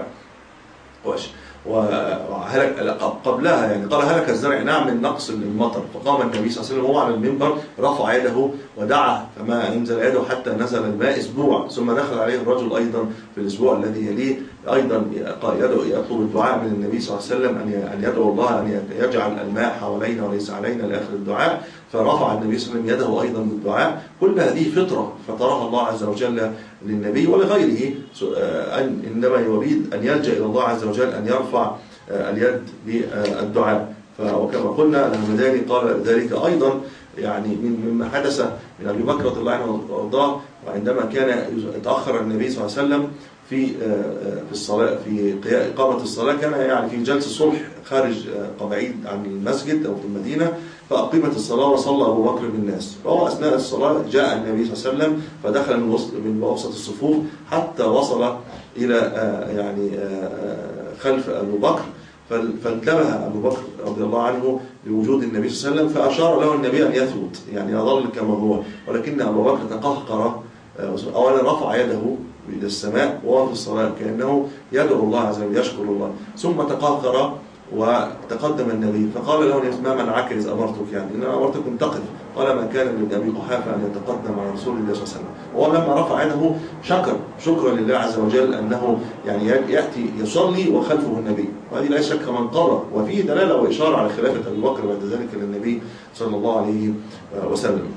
وهلك قبلها يعني قال هلك الزرع نعم من نقص المطر، فقام النبي صلى الله عليه وسلم وهو على المنبر رفع يده ودعا فما انزل يده حتى نزل الماء اسبوع، ثم دخل عليه الرجل ايضا في الاسبوع الذي يليه ايضا يطلب الدعاء من النبي صلى الله عليه وسلم ان يدعو الله ان يجعل الماء حوالينا وليس علينا لاخر الدعاء، فرفع النبي صلى الله عليه وسلم يده ايضا بالدعاء. كل هذه فطره فطرها الله عز وجل للنبي ولغيره أن عندما يريد أن يلجأ إلى الله عز وجل أن يرفع اليد بالدعاء. وكما قلنا المداني قال ذلك أيضا يعني مما حدث من أبي بكر رضي الله عنه وارضاه، وعندما كان يتأخر النبي صلى الله عليه وسلم في في الصلاة في إقامة الصلاة، كان يعني في جلسة صلح خارج بعيد عن المسجد أو في المدينة، فأقيمت الصلاة وصلى أبو بكر بالناس، فهو أثناء الصلاة جاء النبي صلى الله عليه وسلم فدخل من وسط من وسط الصفوف حتى وصل إلى يعني خلف أبو بكر، فانتبه أبو بكر رضي الله عنه لوجود النبي صلى الله عليه وسلم، فأشار له النبي أن يثبت يعني يظل كما هو، ولكن أبو بكر تقهقر أولا رفع يده إلى السماء وهو في الصلاة كأنه يدعو الله عز وجل يشكر الله، ثم تقهقر وتقدم النبي فقال له ما منعك إذ أمرتك يعني إن أمرتكم تقف، قال ما كان لأبي قحافة أن يتقدم على رسول الله صلى الله عليه وسلم. وهو لما رفع يده شكر شكرا لله عز وجل أنه يعني يأتي يصلي وخلفه النبي، وهذه لا شك منقرة وفيه دلالة وإشارة على خلافة أبي بكر بعد ذلك للنبي صلى الله عليه وسلم.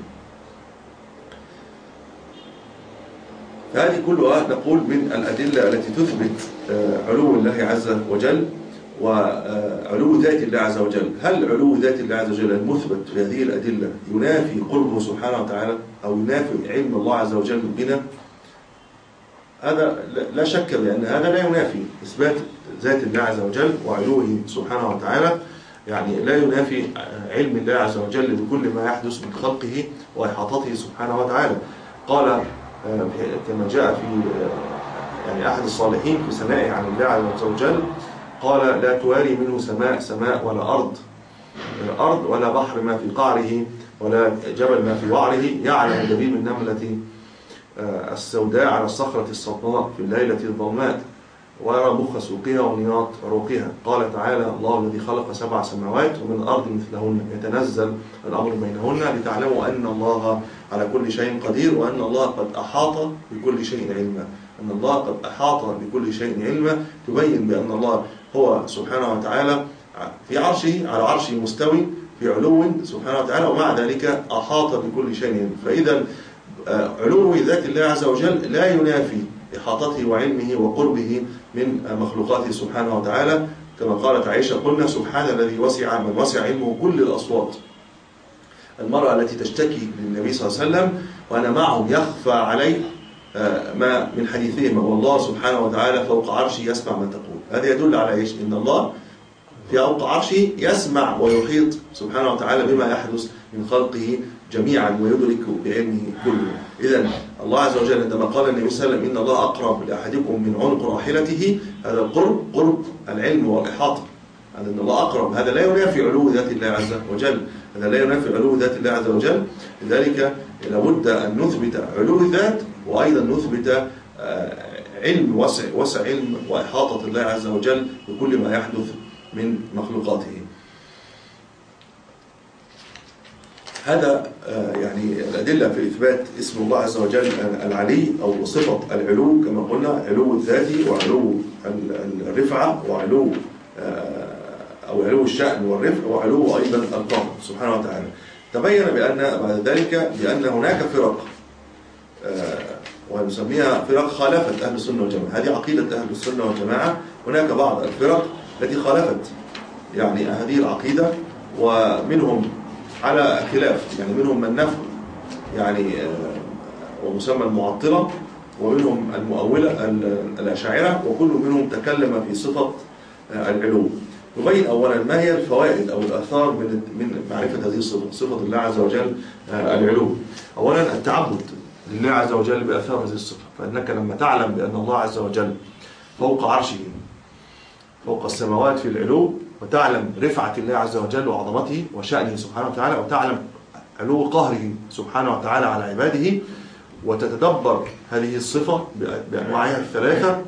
هذه كلها نقول من الأدلة التي تثبت علو الله عز وجل وعلو ذات الله عز وجل. هل علو ذات الله عز وجل المثبت في هذه الأدلة ينافي قربه سبحانه وتعالى أو ينافي علم الله عز وجل بنا؟ هذا لا شك بأن هذا لا ينافي إثبات ذات الله عز وجل وعلوه سبحانه وتعالى، يعني لا ينافي علم الله عز وجل بكل ما يحدث من خلقه وإحاطته سبحانه وتعالى. قال كما جاء في يعني أحد الصالحين في ثنائه عن الله عز وجل قال لا تواري منه سماء سماء ولا أرض أرض ولا بحر ما في قعره ولا جبل ما في وعره، يعلم دبيب النملة السوداء على الصخرة الصفراء في الليلة الظلماء ويرى مخ سوقها ونياط عروقها. قال تعالى الله الذي خلق سبع سماوات ومن الأرض مثلهن يتنزل الأمر بينهن لتعلموا أن الله على كل شيء قدير وأن الله قد أحاط بكل شيء علما. أن الله قد أحاط بكل شيء علما تبين بأن الله هو سبحانه وتعالى في عرشه على عرشه مستوي في علو سبحانه وتعالى، ومع ذلك أحاط بكل شيء علما. فإذا علو ذات الله عز وجل لا ينافي إحاطته وعلمه وقربه من مخلوقاته سبحانه وتعالى، كما قالت عائشة قلنا سبحان الذي وسع من وسع علمه كل الأصوات. المرأة التي تشتكي للنبي صلى الله عليه وسلم وأنا معهم يخفى عليه ما من حديثهم والله سبحانه وتعالى فوق عرشه يسمع ما تقول، هذا يدل على إيش؟ إن الله في فوق عرشه يسمع ويحيط سبحانه وتعالى بما يحدث من خلقه جميعا ويدرك بعلمه كله. إذن الله عز وجل عندما قال النبي صلى الله عليه وسلم إن الله أقرب لأحدكم من عنق راحلته، هذا القرب قرب العلم والإحاطة، أن الله أقرب، هذا لا ينافي علو ذات الله عز وجل، هذا لا ينافي علو ذات الله عز وجل. لذلك لابد أن نثبت علو الذات وأيضا نثبت علم وسع وسع علم وإحاطة الله عز وجل بكل ما يحدث من مخلوقاته. هذا يعني الأدلة في إثبات اسم الله عز وجل العلي أو صفة العلو كما قلنا، علو الذاتي وعلو الرفعة وعلو أو علو الشأن والرفع وعلو أيضا القهر سبحانه وتعالى. تبين بأن بعد ذلك بأن هناك فرق ونسميها فرق خالفت أهل السنة والجماعة، هذه عقيدة أهل السنة والجماعة. هناك بعض الفرق التي خالفت يعني هذه العقيدة ومنهم على خلاف، يعني منهم من نفى يعني ومسمى المعطلة ومنهم المؤولة الأشاعرة، وكل منهم تكلم في صفة العلو. نبين أولا ما هي الفوائد أو الآثار من من معرفة هذه الصفة، صفة الله عز وجل العلو. أولا التعبد لله عز وجل بآثار هذه الصفة، فإنك لما تعلم بأن الله عز وجل فوق عرشه فوق السماوات في العلو، وتعلم رفعة الله عز وجل وعظمته وشأنه سبحانه وتعالى، وتعلم علو قهره سبحانه وتعالى على عباده، وتتدبر هذه الصفة بأنواعها الثلاثة،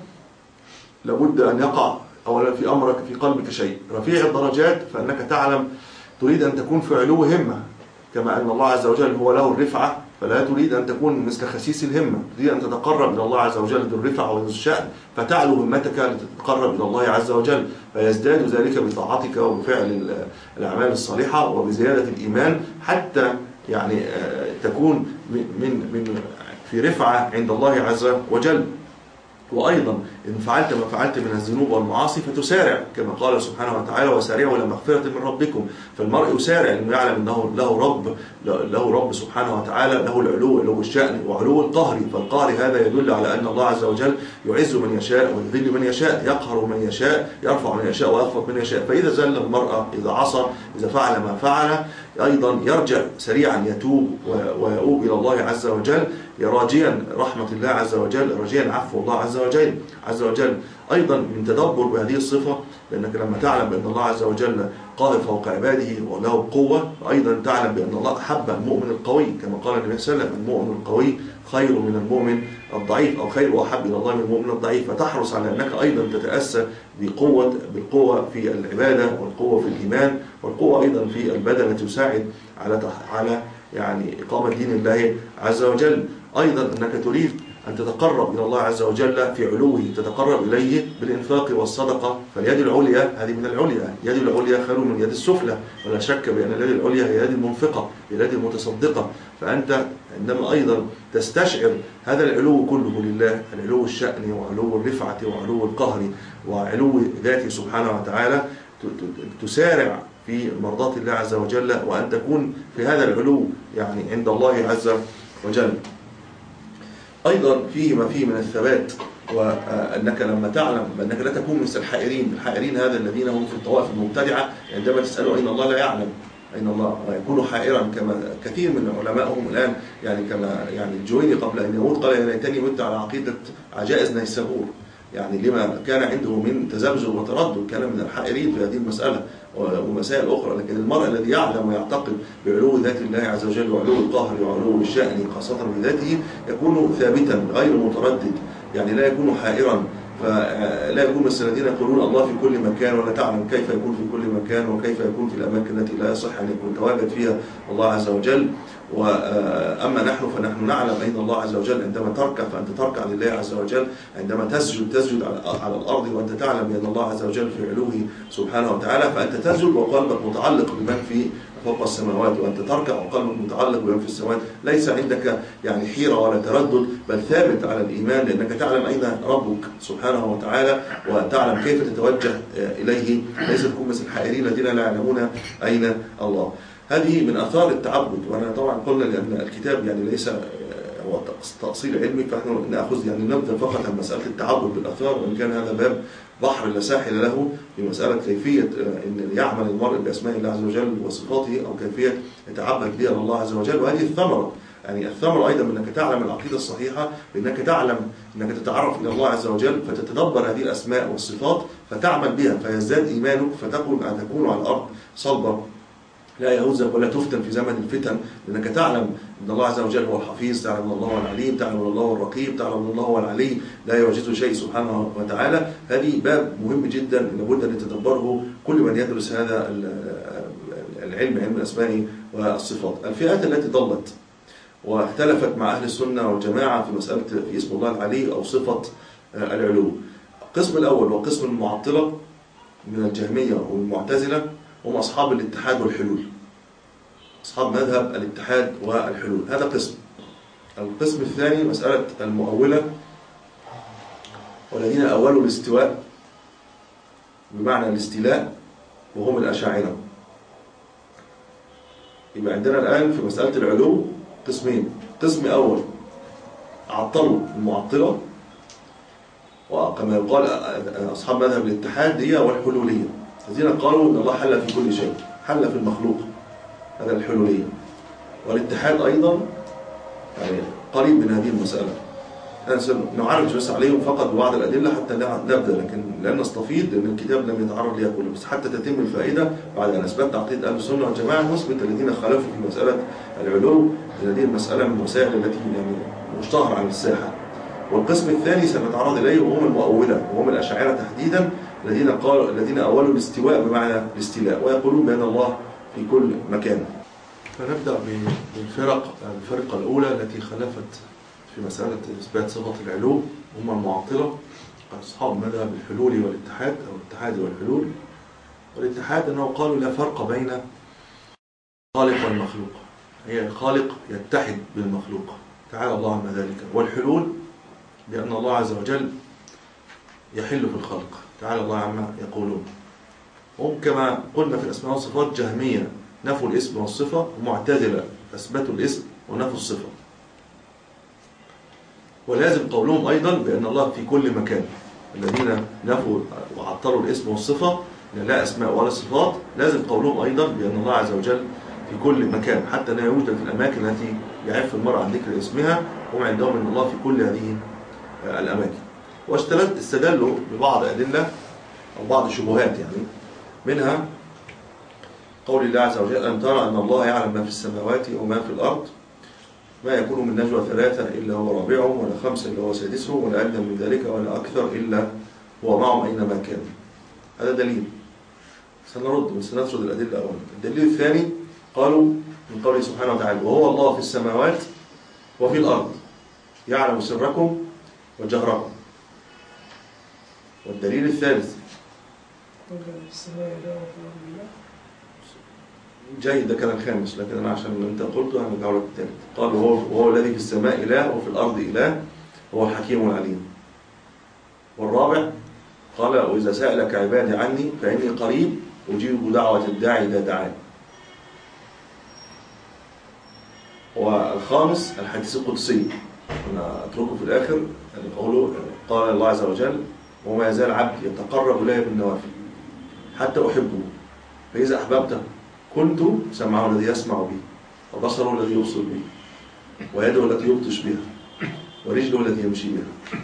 لابد أن يقع أولا في أمرك في قلبك شيء رفيع الدرجات، فأنك تعلم تريد أن تكون في علو همة، كما أن الله عز وجل هو له الرفعة، فلا تريد أن تكون مثل خسيس الهمة، تريد أن تتقرب إلى الله عز وجل ذو الرفعة وذو الشأن، فتعلو همتك لتتقرب إلى الله عز وجل، فيزداد ذلك بطاعتك وبفعل الأعمال الصالحة وبزيادة الإيمان، حتى يعني تكون من من في رفعة عند الله عز وجل. وأيضا إن فعلت ما فعلت من الذنوب والمعاصي فتسارع، كما قال سبحانه وتعالى وسارعوا إلى مغفرة من ربكم، فالمرء يسارع لأنه يعلم أنه له رب له رب سبحانه وتعالى، له العلو علو الشأن وعلو القهر، فالقهر هذا يدل على أن الله عز وجل يعز من يشاء ويذل من يشاء، يقهر من يشاء، يرفع من يشاء ويخفض من يشاء. فإذا زل المرء، إذا عصى، إذا فعل ما فعل، أيضا يرجع سريعا يتوب ويؤوب إلى الله عز وجل، راجيا رحمة الله عز وجل، راجيا عفو الله عز وجل عز وجل. أيضا من تدبر بهذه الصفة، لأنك لما تعلم بأن الله عز وجل قاهر فوق عباده وله قوة، أيضا تعلم بأن الله أحب المؤمن القوي، كما قال النبي صلى الله عليه وسلم المؤمن القوي خير من المؤمن الضعيف، أو خير وأحب إلى الله من المؤمن الضعيف، فتحرص على أنك أيضا تتأسى بقوة بالقوة في العبادة، والقوة في الإيمان، والقوة أيضا في البدن التي تساعد على على يعني إقامة دين الله عز وجل. أيضا أنك تريد أن تتقرب إلى الله عز وجل في علوه، تتقرب إليه بالإنفاق والصدقة، فاليد العليا هذه من العليا، يد العليا خير من يد السفلى، ولا شك بأن اليد العليا هي يد المنفقة، هي اليد المتصدقة. فأنت عندما أيضا تستشعر هذا العلو كله لله، العلو الشأن وعلو الرفعة وعلو القهر وعلو ذاته سبحانه وتعالى، تسارع في مرضاة الله عز وجل، وأن تكون في هذا العلو يعني عند الله عز وجل. أيضا فيه ما فيه من الثبات، وأنك لما تعلم بأنك لا تكون مثل الحائرين. الحائرين هذا الذين هم في الطوائف المبتدعة، عندما تسألوا أين الله لا يعلم، أين الله يكون حائرا، كما كثير من علمائهم الآن، يعني كما يعني الجويني قبل أن يموت قال يا ليتني مت على عقيدة عجائز نيسابور، يعني لما كان عنده من تذبذب وتردد، كان من الحائرين في هذه المسألة ومسائل أخرى. لكن المرء الذي يعلم ويعتقد بعلو ذات الله عز وجل وعلو القهر وعلو الشأن خاصة بذاته، يكون ثابتا غير متردد، يعني لا يكون حائرا، فلا يكون مثل الذين يقولون الله في كل مكان ولا تعلم كيف يكون في كل مكان، وكيف يكون في الأماكن التي لا يصح أن يكون تواجد فيها الله عز وجل. وأما نحن فنحن نعلم أين الله عز وجل. عندما تركع فأنت تركع لله عز وجل، عندما تسجد تسجد على الأرض وأنت تعلم بأن الله عز وجل في علوه سبحانه وتعالى، فأنت تسجد وقلبك متعلق بمن في فوق السماوات، وأنت تركع وقلبك متعلق بمن في السماوات، ليس عندك يعني حيرة ولا تردد، بل ثابت على الإيمان، لأنك تعلم أين ربك سبحانه وتعالى، وتعلم كيف تتوجه إليه، ليس تكون مثل الحائرين الذين لا يعلمون أين الله. هذه من آثار التعبد. وأنا طبعا قلنا لأن الكتاب يعني ليس هو تأصيل علمي، فنحن نأخذ يعني نبذة فقط عن مسألة التعبد بالآثار، وإن كان هذا باب بحر لا ساحل له في مسألة كيفية أن يعمل المرء بأسماء الله عز وجل وصفاته، أو كيفية يتعبد بها الله عز وجل. وهذه الثمرة، يعني الثمرة أيضا من أنك تعلم العقيدة الصحيحة، بأنك تعلم أنك تتعرف إلى الله عز وجل، فتتدبر هذه الأسماء والصفات فتعمل بها، فيزداد إيمانك، فتكون أن تكون على الأرض صلبة لا يهزك ولا تفتن في زمن الفتن، لأنك تعلم أن الله عز وجل هو الحفيظ، تعلم أن الله هو العليم، تعلم أن الله هو الرقيب، تعلم أن الله هو العلي لا يعجزه شيء سبحانه وتعالى. هذه باب مهم جدا لابد أن يتدبره كل من يدرس هذا العلم، علم الأسماء والصفات. الفئات التي ضلت واختلفت مع أهل السنة والجماعة في مسألة في اسم الله العلي أو صفة العلو. القسم الأول وقسم المعطلة من الجهمية والمعتزلة، هم أصحاب الاتحاد والحلول، أصحاب مذهب الاتحاد والحلول، هذا قسم. القسم الثاني مسألة المؤولة، والذين أولوا الاستواء بمعنى الاستيلاء، وهم الأشاعرة. يبقى عندنا الآن في مسألة العلو قسمين. قسم أول عطلوا المعطلة، وكما يقال أصحاب مذهب الاتحادية والحلولية الذين قالوا أن الله حل في كل شيء، حل في المخلوق، هذا الحلولية. والاتحاد أيضا يعني قريب من هذه المسألة. نعرج بس عليهم فقط ببعض الأدلة حتى نبدأ، لكن لن نستفيد لأن الكتاب لم يتعرض لها كله، بس حتى تتم الفائدة بعد أن أثبت عقيدة أهل السنة والجماعة نثبت الذين خالفوا في مسألة العلو، هذه المسألة من المسائل التي يعني مشتهرة عن الساحة. والقسم الثاني سنتعرض إليه وهم المؤولة وهم الأشاعرة تحديدا، الذين قالوا الذين أولوا الاستواء بمعنى الاستيلاء ويقولون بأن الله في كل مكان. فنبدأ بالفرق الفرقة الأولى التي خالفت في مسألة إثبات صفة العلو، هم المعطلة أصحاب مذهب الحلول والاتحاد أو الاتحاد والحلول. والاتحاد أنه قالوا لا فرق بين الخالق والمخلوق، هي الخالق يتحد بالمخلوق تعالى الله عن ذلك. والحلول بأن الله عز وجل يحل في الخلق تعالى الله عما يقولون. هم كما قلنا في الأسماء والصفات جهمية نفوا الاسم والصفة، ومعتزلة أثبتوا الاسم ونفوا الصفة. ولازم قولهم أيضا بأن الله في كل مكان، الذين نفوا وعطلوا الاسم والصفة لا أسماء ولا صفات، لازم قولهم أيضا بأن الله عز وجل في كل مكان، حتى لا يوجد في الأماكن التي يعف المرء عن ذكر اسمها، هم عندهم أن الله في كل هذه الأماكن. واستدلوا ببعض أدلة أو بعض الشبهات، يعني منها قول الله عز وجل أن ترى أن الله يعلم ما في السماوات وما في الأرض، ما يكون من نجوى ثلاثة إلا هو رابعهم، ولا خمسة إلا هو سادسهم، ولا أدنى من ذلك ولا أكثر إلا هو معهم أينما كانوا. هذا دليل، سنرد وسنسرد الأدلة أولا. الدليل الثاني قالوا من قوله سبحانه وتعالى وهو الله في السماوات وفي الأرض يعلم سركم وجهركم. والدليل الثالث جيد، ده كان الخامس، لكن أنا عشان أنت قلته أنا بدعو لك الثالث. قال وهو, وهو الذي في السماء إله وفي الأرض إله هو الحكيم العليم. والرابع قال وإذا سألك عبادي عني فإني قريب أجيب دعوة الداعي إذا دعاني. والخامس الحديث القدسي أنا أتركه في الآخر، يعني قوله قال الله عز وجل وما يزال عبدي يتقرب إلي بالنوافل حتى أحبه فإذا أحببته كنت سمعه الذي يسمع به وبصره الذي يبصر به ويده التي يبطش بها ورجله التي يمشي بها.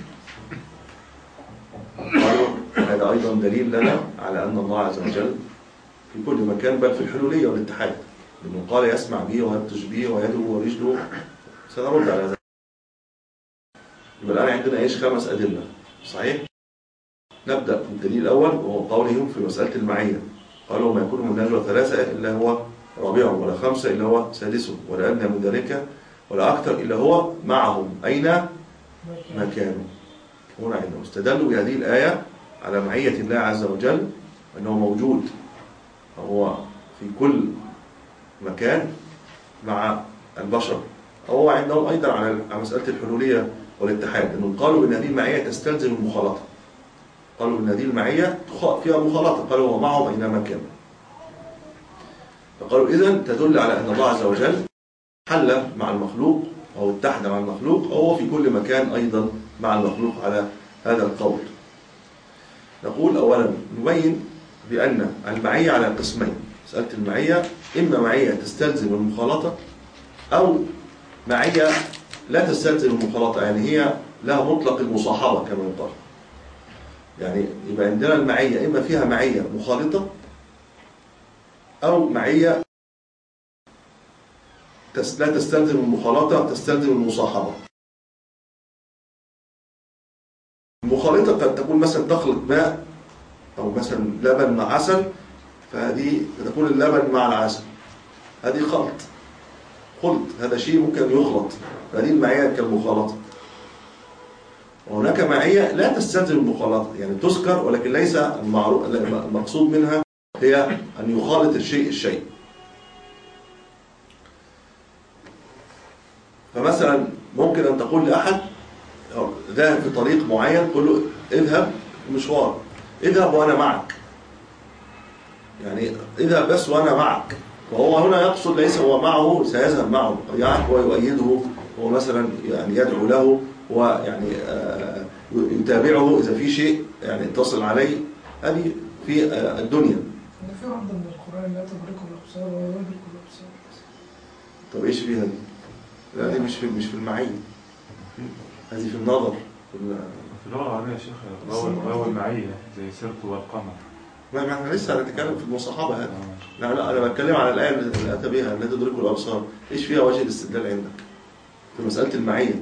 قالوا هذا أيضا دليل لنا على أن الله عز وجل في كل مكان، بل في الحلولية والاتحاد، لأنه قال يسمع به ويبطش به ويده ورجله. سنرد على ذلك. يبقى الآن عندنا إيش؟ خمس أدلة، صحيح؟ نبدأ بالدليل الأول وهو قولهم في مسألة المعية، قالوا ما يكون من نجوى ثلاثة إلا هو رابعهم، ولا خمسة إلا هو سادسهم، ولا أدنى من ذلك ولا أكثر إلا هو معهم أين ما كانوا. هنا عندهم استدلوا بهذه الآية على معية الله عز وجل، أنه موجود وهو في كل مكان مع البشر. أو عندهم أيضا على مسألة الحلولية والاتحاد، أنهم قالوا أن هذه المعية تستلزم المخالطة، قالوا أن هذه المعية فيها مخالطة، قالوا هو معهم أينما كان. فقالوا إذن تدل على أن الله عز وجل حل مع المخلوق أو اتحد مع المخلوق، أو هو في كل مكان أيضا مع المخلوق على هذا القول. نقول أولا نبين بأن المعية على قسمين. مسألة المعية إما معية تستلزم المخالطة أو معية لا تستلزم المخالطة، يعني هي لها مطلق المصاحبة كما يقال. يعني يبقى عندنا المعية إما فيها معية مخالطة أو معية لا تستلزم المخالطة، تستلزم المصاحبة. المخالطة قد تكون مثلا تخلط ماء أو مثلا لبن مع عسل، فهذه تكون اللبن مع العسل، هذه خلط خلط هذا شيء ممكن يخلط، فهذه المعية كالمخالطة. وهناك معية لا تستلزم المخالطة، يعني تسكر ولكن ليس المقصود منها هي أن يخالط الشيء الشيء. فمثلا ممكن أن تقول لأحد ذاهب في طريق معين، تقول له اذهب مشوار، اذهب وأنا معك، يعني اذهب بس وأنا معك. وهو هنا يقصد ليس هو معه سيذهب معه، يعني هو يؤيده هو مثلا يعني يدعو له ويعني يتابعه إذا في شيء يعني اتصل عليه، هذه في الدنيا. في واحدة من القرآن لا تدركه الأبصار ولا يدرك الأبصار. طب إيش فيها دي؟ لا دي مش في مش في المعية، هذه في النظر. في اللغة العربية يا شيخ واو المعية زي سرت والقمر. ما ما احنا لسه هنتكلم في المصاحبة هذه. لا لا أنا بتكلم على الآية اللي أتى بها لا تدركه الأبصار، إيش فيها وجه الاستدلال عندك؟ في مسألة المعية.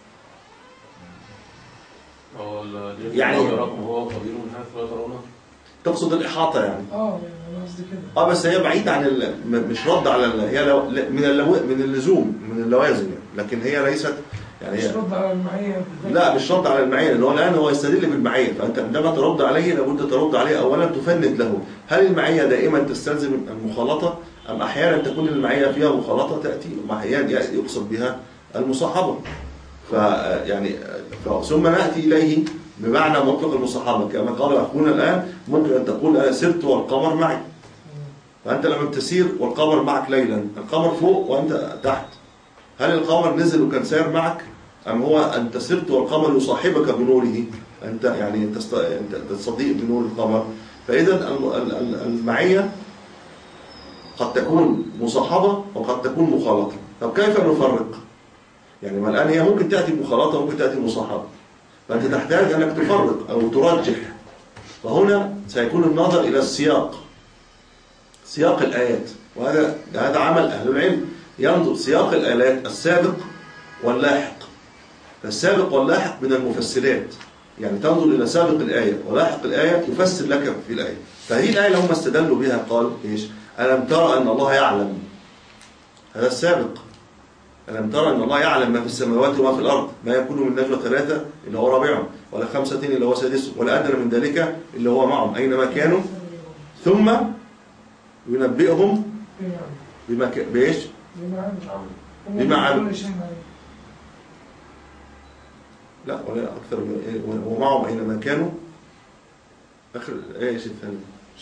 يعني هو قدير من حيث لا ترونه. تقصد الإحاطة يعني؟ اه يعني قصدي كده. اه بس هي بعيدة عن ال... مش رد على ال... هي لو... من اللو... من اللزوم من اللوازم يعني. لكن هي ليست يعني مش هي... رد على المعية. لا مش رد على المعية، لأن هو الآن هو يستدل بالمعية، فأنت عندما ترد عليه لابد ترد عليه أولا تفند له هل المعية دائما تستلزم المخالطة أم أحيانا تكون المعية فيها مخالطة تأتي وأحيانا يقصد بها المصاحبة. فيعني ف... ثم نأتي إليه بمعنى مطلق المصاحبة كما قال أخونا الآن. ممكن أن تقول أنا سرت والقمر معي، فأنت لما تسير والقمر معك ليلا، القمر فوق وأنت تحت، هل القمر نزل وكان سير معك أم هو أنت سرت والقمر يصاحبك بنوره، أنت يعني تستضيء بنور القمر. فإذا المعية قد تكون مصاحبة وقد تكون مخالطة. طب كيف نفرق؟ يعني ما الآن هي ممكن تأتي مخالطة وممكن تأتي مصاحبة، فأنت تحتاج أنك تفرق أو ترجح. فهنا سيكون النظر إلى السياق، سياق الآيات، وهذا هذا عمل أهل العلم، ينظر سياق الآيات السابق واللاحق. فالسابق واللاحق من المفسرات، يعني تنظر إلى سابق الآية ولاحق الآية يفسر لك في الآية. فهذه الآية لهم استدلوا بها قال إيش؟ ألم ترى أن الله يعلم، هذا السابق. ألم ترى أن الله يعلم ما في السماوات وما في الأرض، ما يكون من نجوى ثلاثة إلا هو رابعهم ولا خمسة إلا هو سادسهم ولا أدنى من ذلك إلا هو معهم أينما كانوا ثم ينبئهم بما ك... بإيش؟ بما عملوا. لا ولا أكثر من ومعهم أينما كانوا. آخر الآية إيش الثانية؟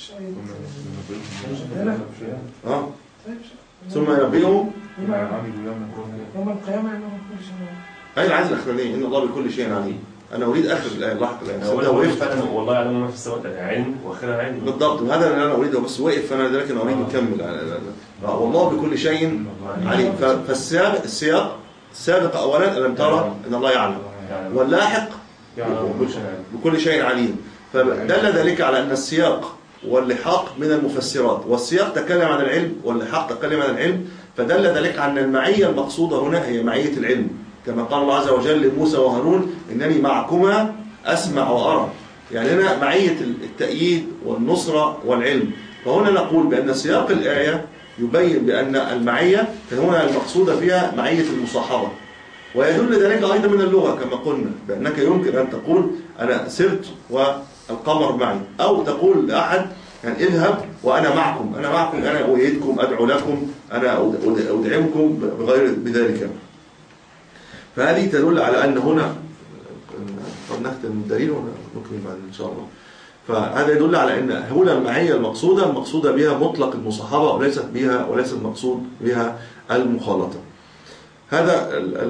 آه ثم ينبئهم بما عملوا يوم القيامة إنه بكل شيء. هاي العزل الأخرانية إن الله بكل شيء عليم. أنا أريد آخر الآية لاحق الآية. هو فعلا والله يعلم ما في السماوات علم وآخرها علم. بالضبط، وهذا اللي أنا أريده، بس وقف فأنا ذلك أنا أريد أكمل. والله بكل شيء عليم. فالسياق السياق السابق أولا ألم ترى أن الله يعلم، واللاحق بكل شيء عليم. فدل ذلك على أن السياق واللحاق من المفسرات، والسياق تكلم عن العلم واللحاق تكلم عن العلم. فدل ذلك أن المعية المقصودة هنا هي معية العلم، كما قال الله عز وجل لموسى وهارون إنني معكما أسمع وأرى. يعني هنا معية التأييد والنصرة والعلم. فهنا نقول بأن سياق الآية يبين بأن المعية هنا المقصودة فيها معية المصاحبة، ويدل ذلك أيضا من اللغة كما قلنا، بأنك يمكن أن تقول أنا سرت والقمر معي، أو تقول لأحد يعني اذهب وأنا معكم، أنا معكم، أنا أؤيدكم، أدعو لكم، أنا أدعمكم بغير بذلك. فهذه تدل على أن هنا طب نختم الدليل ونكمل بعد إن شاء الله. فهذا يدل على أن هنا المعية المقصودة المقصودة بها مطلق المصاحبة وليست بها وليس المقصود بها المخالطة. هذا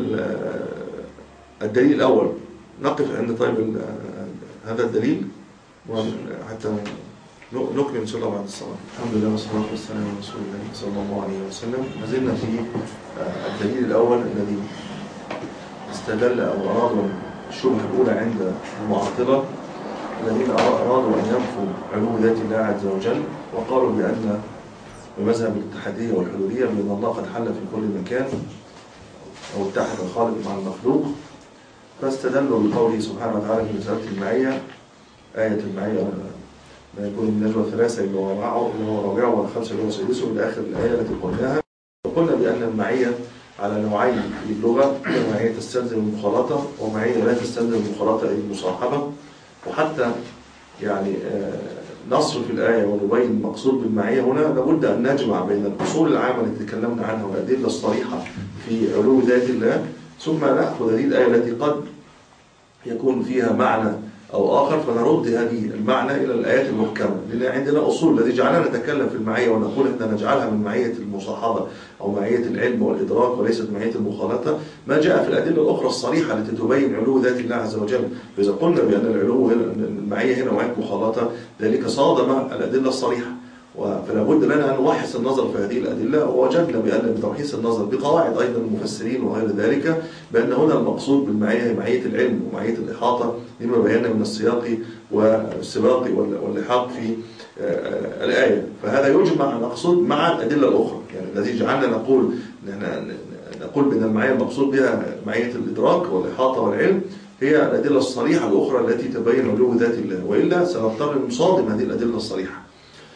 الدليل الأول. نقف عند طيب هذا الدليل حتى نكمل إن شاء الله بعد الصلاة. الحمد لله والصلاة والسلام على رسول الله صلى الله عليه وسلم. ما زلنا في الدليل الأول الذي استدل أو أرادوا الشبهة الأولى عند المعطلة الذين أرادوا أن ينفوا علو ذات الله عز وجل، وقالوا بأن بمذهب الاتحادية والحلولية بأن الله قد حل في كل مكان أو اتحد الخالق مع المخلوق. فاستدلوا بقوله سبحانه وتعالى في مسألة المعية، آية المعية ما يكون من نجوى ثلاثة إلا هو معه إلا هو رابعه ولا خمسة إلا هو سادسه إلى آخر الآية التي قلناها. وقلنا بأن المعية على نوعين في اللغة، معية تستلزم المخالطة ومعية لا تستلزم المخالطة أي المصاحبة. وحتى يعني نصرف الآية ونبين المقصود بالمعية هنا لابد أن نجمع بين الأصول العامة التي تكلمنا عنها والأدلة الصريحة في علو ذات الله، ثم نأخذ هذه الآية التي قد يكون فيها معنى أو آخر فنرد هذه المعنى إلى الآيات المحكمة، لأن عندنا أصول الذي جعلنا نتكلم في المعية ونقول إحنا نجعلها من معية المصاحبة أو معية العلم والإدراك وليست معية المخالطة، ما جاء في الأدلة الأخرى الصريحة التي تبين علو ذات الله عز وجل. فإذا قلنا بأن العلو هنا المعية هنا معية مخالطة ذلك صادم الأدلة الصريحة، فلا بد لنا أن نوحس النظر في هذه الأدلة. ووجدنا بأن بتوحيس النظر بقواعد أيضا المفسرين وغير ذلك بأن هنا المقصود بالمعية هي معية العلم ومعية الإحاطة لما بينا من السياق والسباق واللحاق في الآية. فهذا يجمع نقصد مع الأدلة الأخرى، يعني الذي جعلنا نقول نقول بأن المعية المقصود بها معية الإدراك والإحاطة والعلم هي الأدلة الصريحة الأخرى التي تبين علو ذات الله، وإلا سنضطر نصادم هذه الأدلة الصريحة.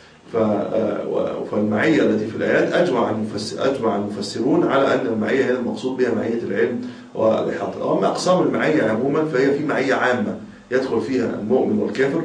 فالمعية التي في الآيات أجمع أجمع المفسرون على أن المعية هي المقصود بها معية العلم والإحاطة. وأما أقسام المعية عموما فهي في معية عامة يدخل فيها المؤمن والكافر،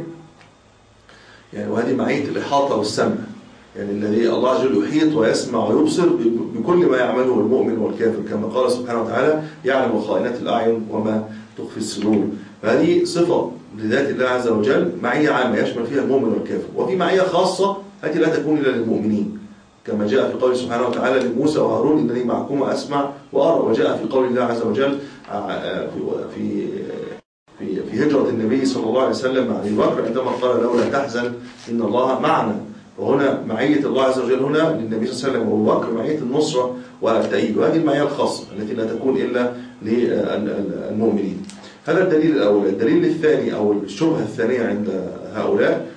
يعني وهذه معية الإحاطة والسمع، يعني الذي الله عز وجل يحيط ويسمع ويبصر بكل ما يعمله المؤمن والكافر، كما قال سبحانه وتعالى يعلم خائنة الأعين وما تخفي الصدور. فهذه صفة لذات الله عز وجل معية عامة يشمل فيها المؤمن والكافر. وفي معية خاصة التي لا تكون إلا للمؤمنين، كما جاء في قول سبحانه وتعالى لموسى وهارون إنني معكما أسمع وأرى، وجاء في قول الله عز وجل في في في هجرة النبي صلى الله عليه وسلم مع أبي بكر عندما قال له لا تحزن إن الله معنا. وهنا معية الله عز وجل هنا للنبي صلى الله عليه وسلم وأبو بكر معية النصرة والتأييد، وهذه المعية الخاصة التي لا تكون إلا للمؤمنين. هذا الدليل الأول. الدليل الثاني أو الشبهة الثانية عند هؤلاء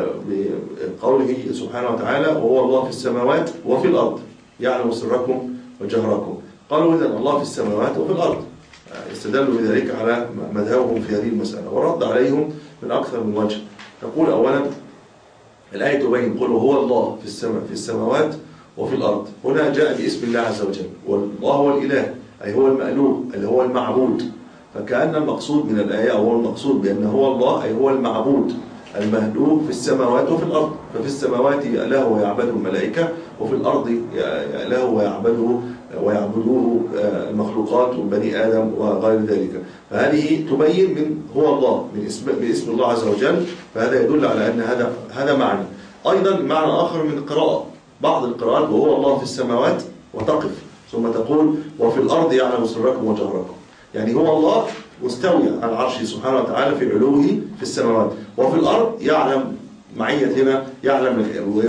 بقوله سبحانه وتعالى وهو الله في السماوات وفي الأرض يعلم سركم وجهركم. قالوا إذن الله في السماوات وفي الأرض، استدلوا بذلك على مذهبهم في هذه المسألة، ورد عليهم من أكثر من وجه. نقول أولا الآية تبين قل هو الله في السماء في السماوات وفي الأرض، هنا جاء باسم الله عز وجل، والله هو الإله أي هو المألوه اللي هو المعبود، فكأن المقصود من الآية أو هو المقصود بأن هو الله أي هو المعبود المهلوك في السماوات وفي الأرض. ففي السماوات له ويعبده الملائكة، وفي الأرض له ويعبده ويعبدوه المخلوقات وبني آدم وغير ذلك. فهذه تبين من هو الله من اسم, من اسم الله عز وجل، فهذا يدل على أن هذا هذا معنى. أيضا معنى آخر من القراءة، بعض القراءات وهو الله في السماوات وتقف ثم تقول وفي الأرض يعلم سركم وجهركم، يعني هو الله مستوي على العرش سبحانه وتعالى في علوه في السماوات، وفي الأرض يعلم معية هنا يعلم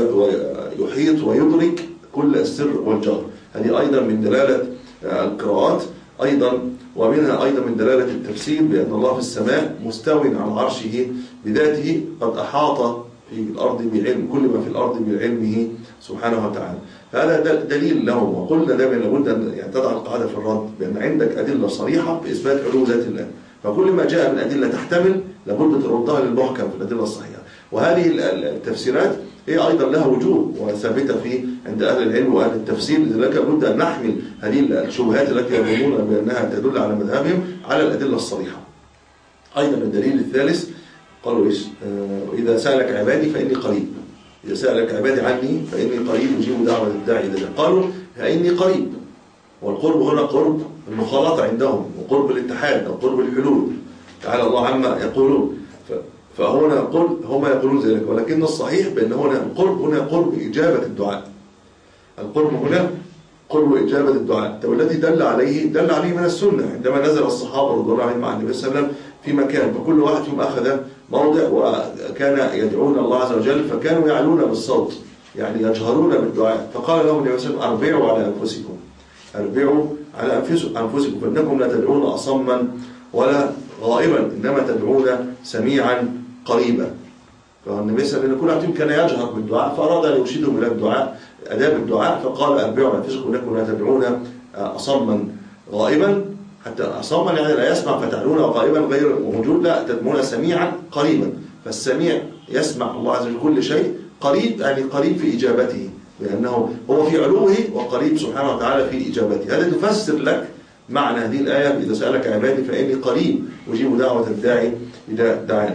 ويحيط ويدرك كل السر والجهر. هذه أيضا من دلالة القراءات أيضا، ومنها أيضا من دلالة التفسير بأن الله في السماء مستوي على عرشه بذاته قد أحاط في الأرض بعلم كل ما في الأرض بعلمه سبحانه وتعالى. هذا دليل لهم. وقلنا دائما لابد أن تضع القاعدة في الرد بأن عندك أدلة صريحة بإثبات علو ذات الله، فكل ما جاء من أدلة تحتمل لابد تردها للمحكم في الأدلة الصحيحة. وهذه التفسيرات هي أيضا لها وجوه وثابتة في عند أهل العلم وأهل التفسير، لذلك لابد أن نحمل هذه الشبهات التي يظنون بأنها تدل على مذهبهم على الأدلة الصريحة. أيضا الدليل الثالث قالوا إيش؟ إذا سألك عبادي فإني قريب، إذا سألك عبادي عني فإني قريب أجيب دعوة الداعي إذا دعا. قالوا فإني قريب، والقرب هنا قرب المخالطة عندهم وقرب الاتحاد أو قرب الحلول، تعالى الله عما يقولون. فهنا قل هم يقولون ذلك، ولكن الصحيح بأن هنا القرب هنا قرب إجابة الدعاء، القرب هنا قرب إجابة الدعاء، والذي دل عليه دل عليه من السنة عندما نزل الصحابة رضي الله عنهم مع النبي صلى الله عليه وسلم في مكان، فكل واحد فيهم أخذ موضع وكان يدعون الله عز وجل، فكانوا يعلون بالصوت يعني يجهرون بالدعاء. فقال لهم النبي صلى الله عليه وسلم أربعوا على أنفسكم، أربعوا على أنفسكم فإنكم لا تدعون أصما ولا غائبا إنما تدعون سميعا قريبا. فالنبي صلى الله عليه وسلم كل واحد كان يجهر بالدعاء، فأراد أن يرشدهم إلى الدعاء آداب الدعاء، فقال أربعوا على أنفسكم إنكم لا تدعون أصما غائبا، حتى أصما يعني لا يسمع فتدعون غائبا غير موجود، لا تدعون سميعا قريبا. فالسميع يسمع الله عز وجل كل شيء، قريب يعني قريب في إجابته، لأنه هو في علوه وقريب سبحانه وتعالى في إجابته. هذا تفسر لك معنى هذه الآية إذا سألك عبادي فإني قريب أجيب دعوة الداعي إذا دعاني.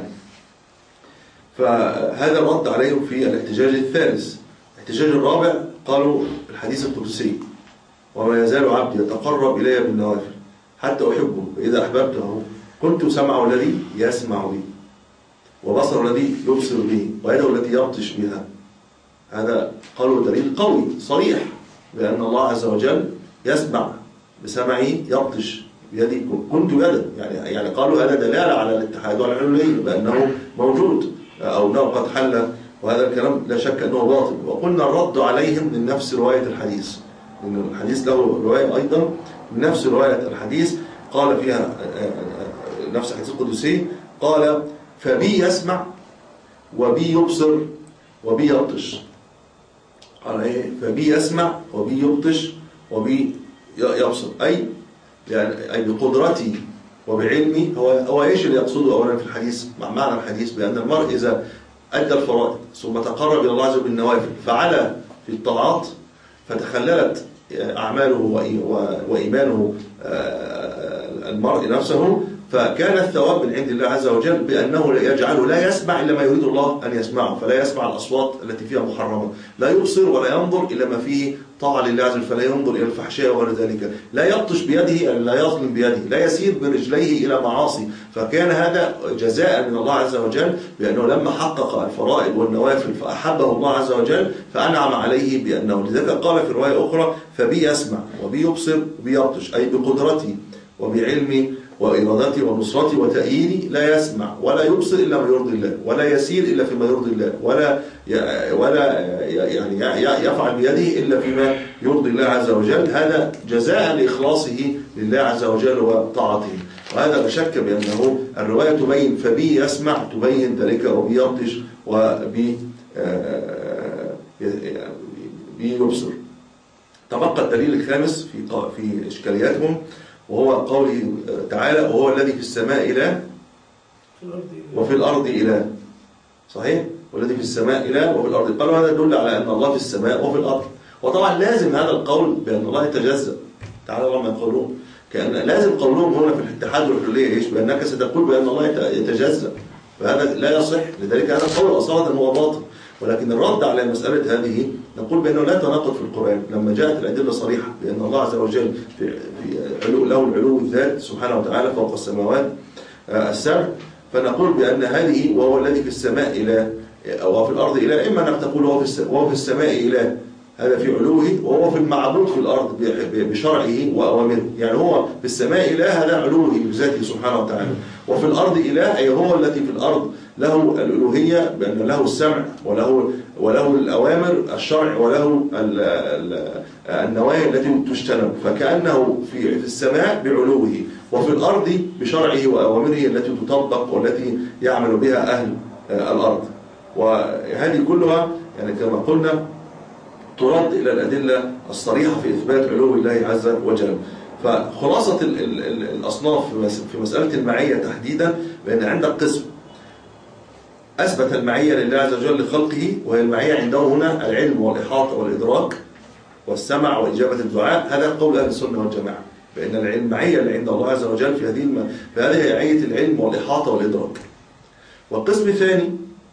فهذا الرد عليهم في الاحتجاج الثالث. الاحتجاج الرابع قالوا الحديث القدسي وما يزال عبدي يتقرب إلي بالنوافل حتى أحبه، فإذا أحببته كنت سمعه الذي يسمع بي وبصر الذي يبصر به ويده التي يبطش بها. هذا قالوا دليل قوي صريح بأن الله عز وجل يسمع بسمعه، يبطش بيده كنت يدا، يعني يعني قالوا هذا دلالة على الاتحاد والعلوية بأنه موجود أو أنه قد حل، وهذا الكلام لا شك أنه باطل. وقلنا الرد عليهم من نفس رواية الحديث، لأن الحديث له رواية أيضا من نفس رواية الحديث قال فيها نفس الحديث القدسي، قال فبي يسمع وبي يبصر وبي يبطش. قال ايه؟ فبي يسمع وبي يبطش وبي يبصر، اي يعني اي بقدرتي وبعلمي. هو هو ايش اللي يقصده اولا في الحديث مع معنى الحديث؟ بان المرء اذا ادى الفرائض ثم تقرب الى الله عز وجل بالنوافل فعلى في الطاعات فتخللت اعماله وايمانه المرء نفسه، فكان الثواب من عند الله عز وجل بأنه يجعله لا يسمع إلا ما يريد الله أن يسمعه، فلا يسمع الأصوات التي فيها محرمة، لا يبصر ولا ينظر إلا ما فيه طاعة لله عز وجل، فلا ينظر إلى الفحشاء وغير ذلك، لا يبطش بيده يعني لا يظلم بيده، لا يسير برجليه إلى معاصي. فكان هذا جزاء من الله عز وجل بأنه لما حقق الفرائض والنوافل فأحبه الله عز وجل فأنعم عليه بأنه. لذلك قال في رواية أخرى فبي يسمع وبي يبصر وبي يبطش، أي بقدرتي وبعلمي وإرادتي ونصرتي وتأييدي لا يسمع ولا يبصر إلا ما يرضي الله، ولا يسير إلا فيما يرضي الله، ولا ولا يعني يفعل بيده إلا فيما يرضي الله عز وجل. هذا جزاء لإخلاصه لله عز وجل وطاعته. وهذا لا شك بأنه الرواية تبين فبي يسمع تبين ذلك وبي يبطش وبي يبصر. تبقى الدليل الخامس في في إشكالياتهم، وهو قوله تعالى وهو الذي في السماء إله وفي الأرض إله. صحيح؟ والذي في السماء إله وفي الأرض. قالوا هذا يدل على أن الله في السماء وفي الأرض. وطبعا لازم هذا القول بأن الله يتجزأ. تعالى الله ما يقولون كأن لازم قولهم هنا في الاتحاد والحلية إيش؟ بأنك ستقول بأن الله يتجزأ، فهذا لا يصح. لذلك هذا القول أصلا هو باطل. ولكن الرد على مسألة هذه نقول بأنه لا تناقض في القرآن لما جاءت الأدلة صريحة بأن الله عز وجل في في علو له العلو الذات سبحانه وتعالى فوق السماوات السبع، فنقول بأن هذه وهو الذي في السماء إله أو في الأرض إله، إما أن تقول وهو في وهو في السماء إله هذا في علوه، وهو في المعبود في الأرض بشرعه وأوامره. يعني هو في السماء إله هذا علوه بذاته سبحانه وتعالى، وفي الأرض إله أي هو الذي في الأرض له الألوهية بأن له السمع وله وله الأوامر الشرع وله النواهي التي تجتنب، فكأنه في في السماء بعلوه وفي الأرض بشرعه وأوامره التي تطبق والتي يعمل بها أهل الأرض. وهذه كلها يعني كما قلنا ترد إلى الأدلة الصريحة في إثبات علو الله عز وجل. فخلاصة ال ال ال الأصناف في مسألة المعية تحديدا بأن عندك قسم أثبت المعية لله عز وجل لخلقه، وهي المعية عنده هنا العلم والإحاطة والإدراك والسمع وإجابة الدعاء. هذا قول أهل السنة والجماعة بأن المعية اللي عند الله عز وجل في هذه الم... في هذه هي معية العلم والإحاطة والإدراك. والقسم الثاني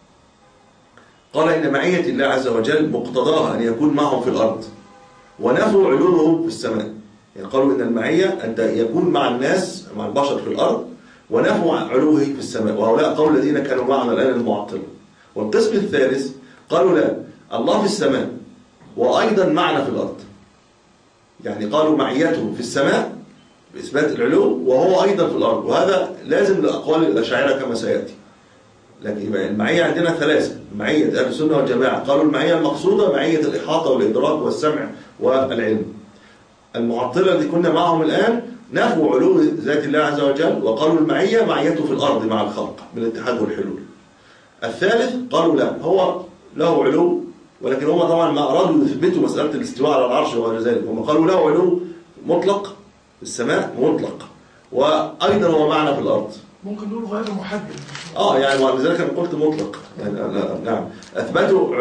قال إن معية الله عز وجل مقتضاها أن يكون معهم في الأرض ونفوا علوه في السماء. يعني قالوا إن المعية أن يكون مع الناس مع البشر في الأرض ونفوا علوه في السماء، وهؤلاء قول الذين كانوا معنا الآن المعطلة. والقسم الثالث قالوا لا، الله في السماء وأيضا معنا في الأرض. يعني قالوا معيته في السماء بإثبات العلو وهو أيضا في الأرض، وهذا لازم لأقوال الأشاعرة كما سيأتي. لكن المعية عندنا ثلاثة، معية أهل السنة والجماعة قالوا المعية المقصودة معية الإحاطة والإدراك والسمع والعلم. المعطلة اللي كنا معهم الآن نفوا علو ذات الله عز وجل وقالوا المعية معيته في الأرض مع الخلق بالاتحاد والحلول. الثالث قالوا لا، هو له علو، ولكن هم طبعا ما أرادوا يثبتوا مسألة الاستواء على العرش وغير ذلك. هم قالوا له علو مطلق في السماء مطلق، وأيضا هو معنا في الأرض. ممكن نقول غير محدد. اه يعني ولذلك انا قلت مطلق. يعني نعم اثبتوا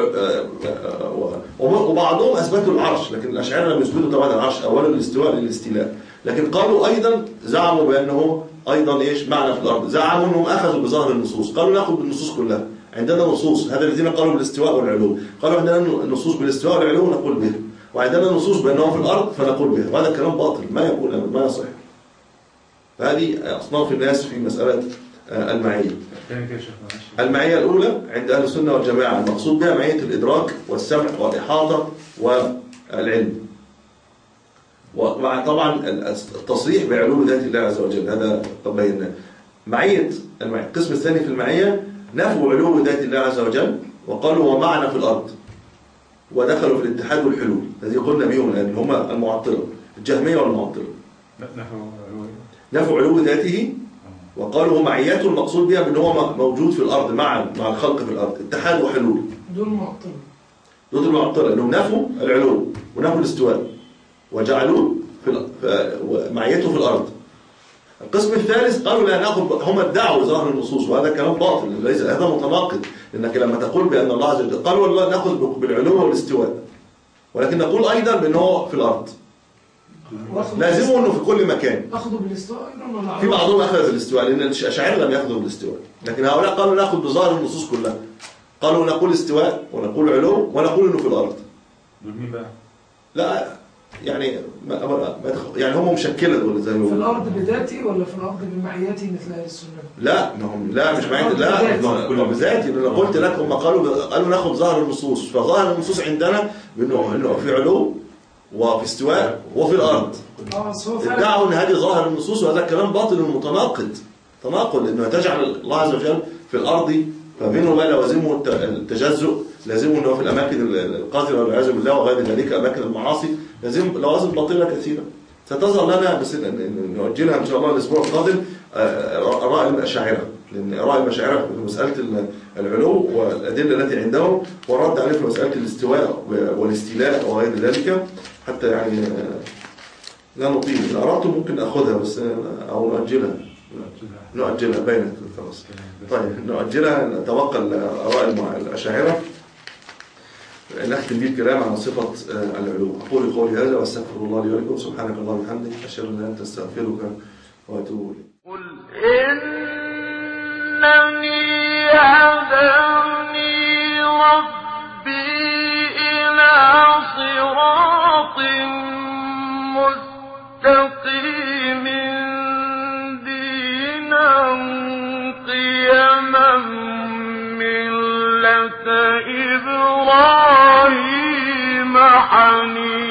وبعضهم اثبتوا العرش، لكن الاشاعره لم يثبتوا طبعا العرش اولا الاستواء للاستيلاء، لكن قالوا ايضا زعموا بانه ايضا ايش معنى في الارض. زعموا انهم اخذوا بظاهر النصوص، قالوا ناخذ بالنصوص كلها. عندنا نصوص، هذا الذين قالوا بالاستواء والعلو قالوا عندنا نصوص بالاستواء والعلو نقول بها، وعندنا نصوص بانه في الارض فنقول بها، وهذا الكلام باطل ما يقول ما يصح. فهذه اصناف الناس في مساله المعية. تاني كده يا شيخ معلش. المعية الأولى عند أهل السنة والجماعة المقصود بها معية الإدراك والسمع والإحاطة والعلم. وطبعا التصريح بعلو ذات الله عز وجل هذا قد بيناه. معية القسم الثاني في المعية نفوا علو ذات الله عز وجل وقالوا ومعنا في الأرض، ودخلوا في الاتحاد والحلول الذي قلنا بهم الآن هم المعطلة الجهمية والمعطلة. نفوا علو ذاته وقالوا معيته المقصود بها بأنه هو موجود في الأرض مع مع الخلق في الأرض، اتحاد وحلول. دول معطلة. دول المعطلة انهم نفوا العلو ونفوا الاستواء وجعلوا في معيته في الأرض. القسم الثالث قالوا لا ناخذ، هم ادعوا ظاهر النصوص وهذا كلام باطل، ليس هذا متناقض، لانك لما تقول بان الله عز وجل قالوا والله ناخذ بالعلو والاستواء، ولكن نقول ايضا بانه في الارض. لازمه انه في كل مكان. اخذوا بالاستواء ايضا؟ في بعضهم اخذ بالاستواء لان الاشاعره لم ياخذوا بالاستواء، لكن هؤلاء قالوا ناخذ بظاهر النصوص كلها. قالوا نقول استواء ونقول علو ونقول انه في الارض. دول مين بقى؟ لا يعني ما ما يعني هم مشكله دول زي ما في الارض بذاتي ولا في الارض بمعيتي مثل اهل السنه؟ لا ما هم لا مش معيتي، لا كله بذاتي. انا قلت لك هم قالوا قالوا ناخذ ظاهر النصوص، فظاهر النصوص عندنا بانه انه في علو وفي استواء وفي الارض. ادعوا ان هذه ظاهر النصوص وهذا كلام باطل متناقض، تناقض انه تجعل الله عز وجل في الارض، فمنه ما لوازمه التجزؤ، لازمه انه في الاماكن القاذره والعياذ بالله وغير ذلك اماكن المعاصي، لازم لوازم باطله كثيره. ستظهر لنا بس نؤجلها ان شاء الله الاسبوع القادم اراء الاشاعره، لان اراء الاشاعره في مساله العلو والادله التي عندهم والرد عليه في مساله الاستواء والاستيلاء وغير ذلك، حتى يعني لا نطيل. ان اردتم ممكن ناخذها بس او نؤجلها نؤجلها بينك خلاص. طيب نؤجلها، نتوقع اراء الاشاعره. نختم به الكلام عن صفه العلو. اقول قولي هذا واستغفر الله لي ولكم. سبحانك اللهم وبحمدك اشهد ان لا اله الا انت استغفرك واتوب اليك. قل انني هداني ربي الى صراط مستقيم دينا قيما ملة إبراهيم حنيفا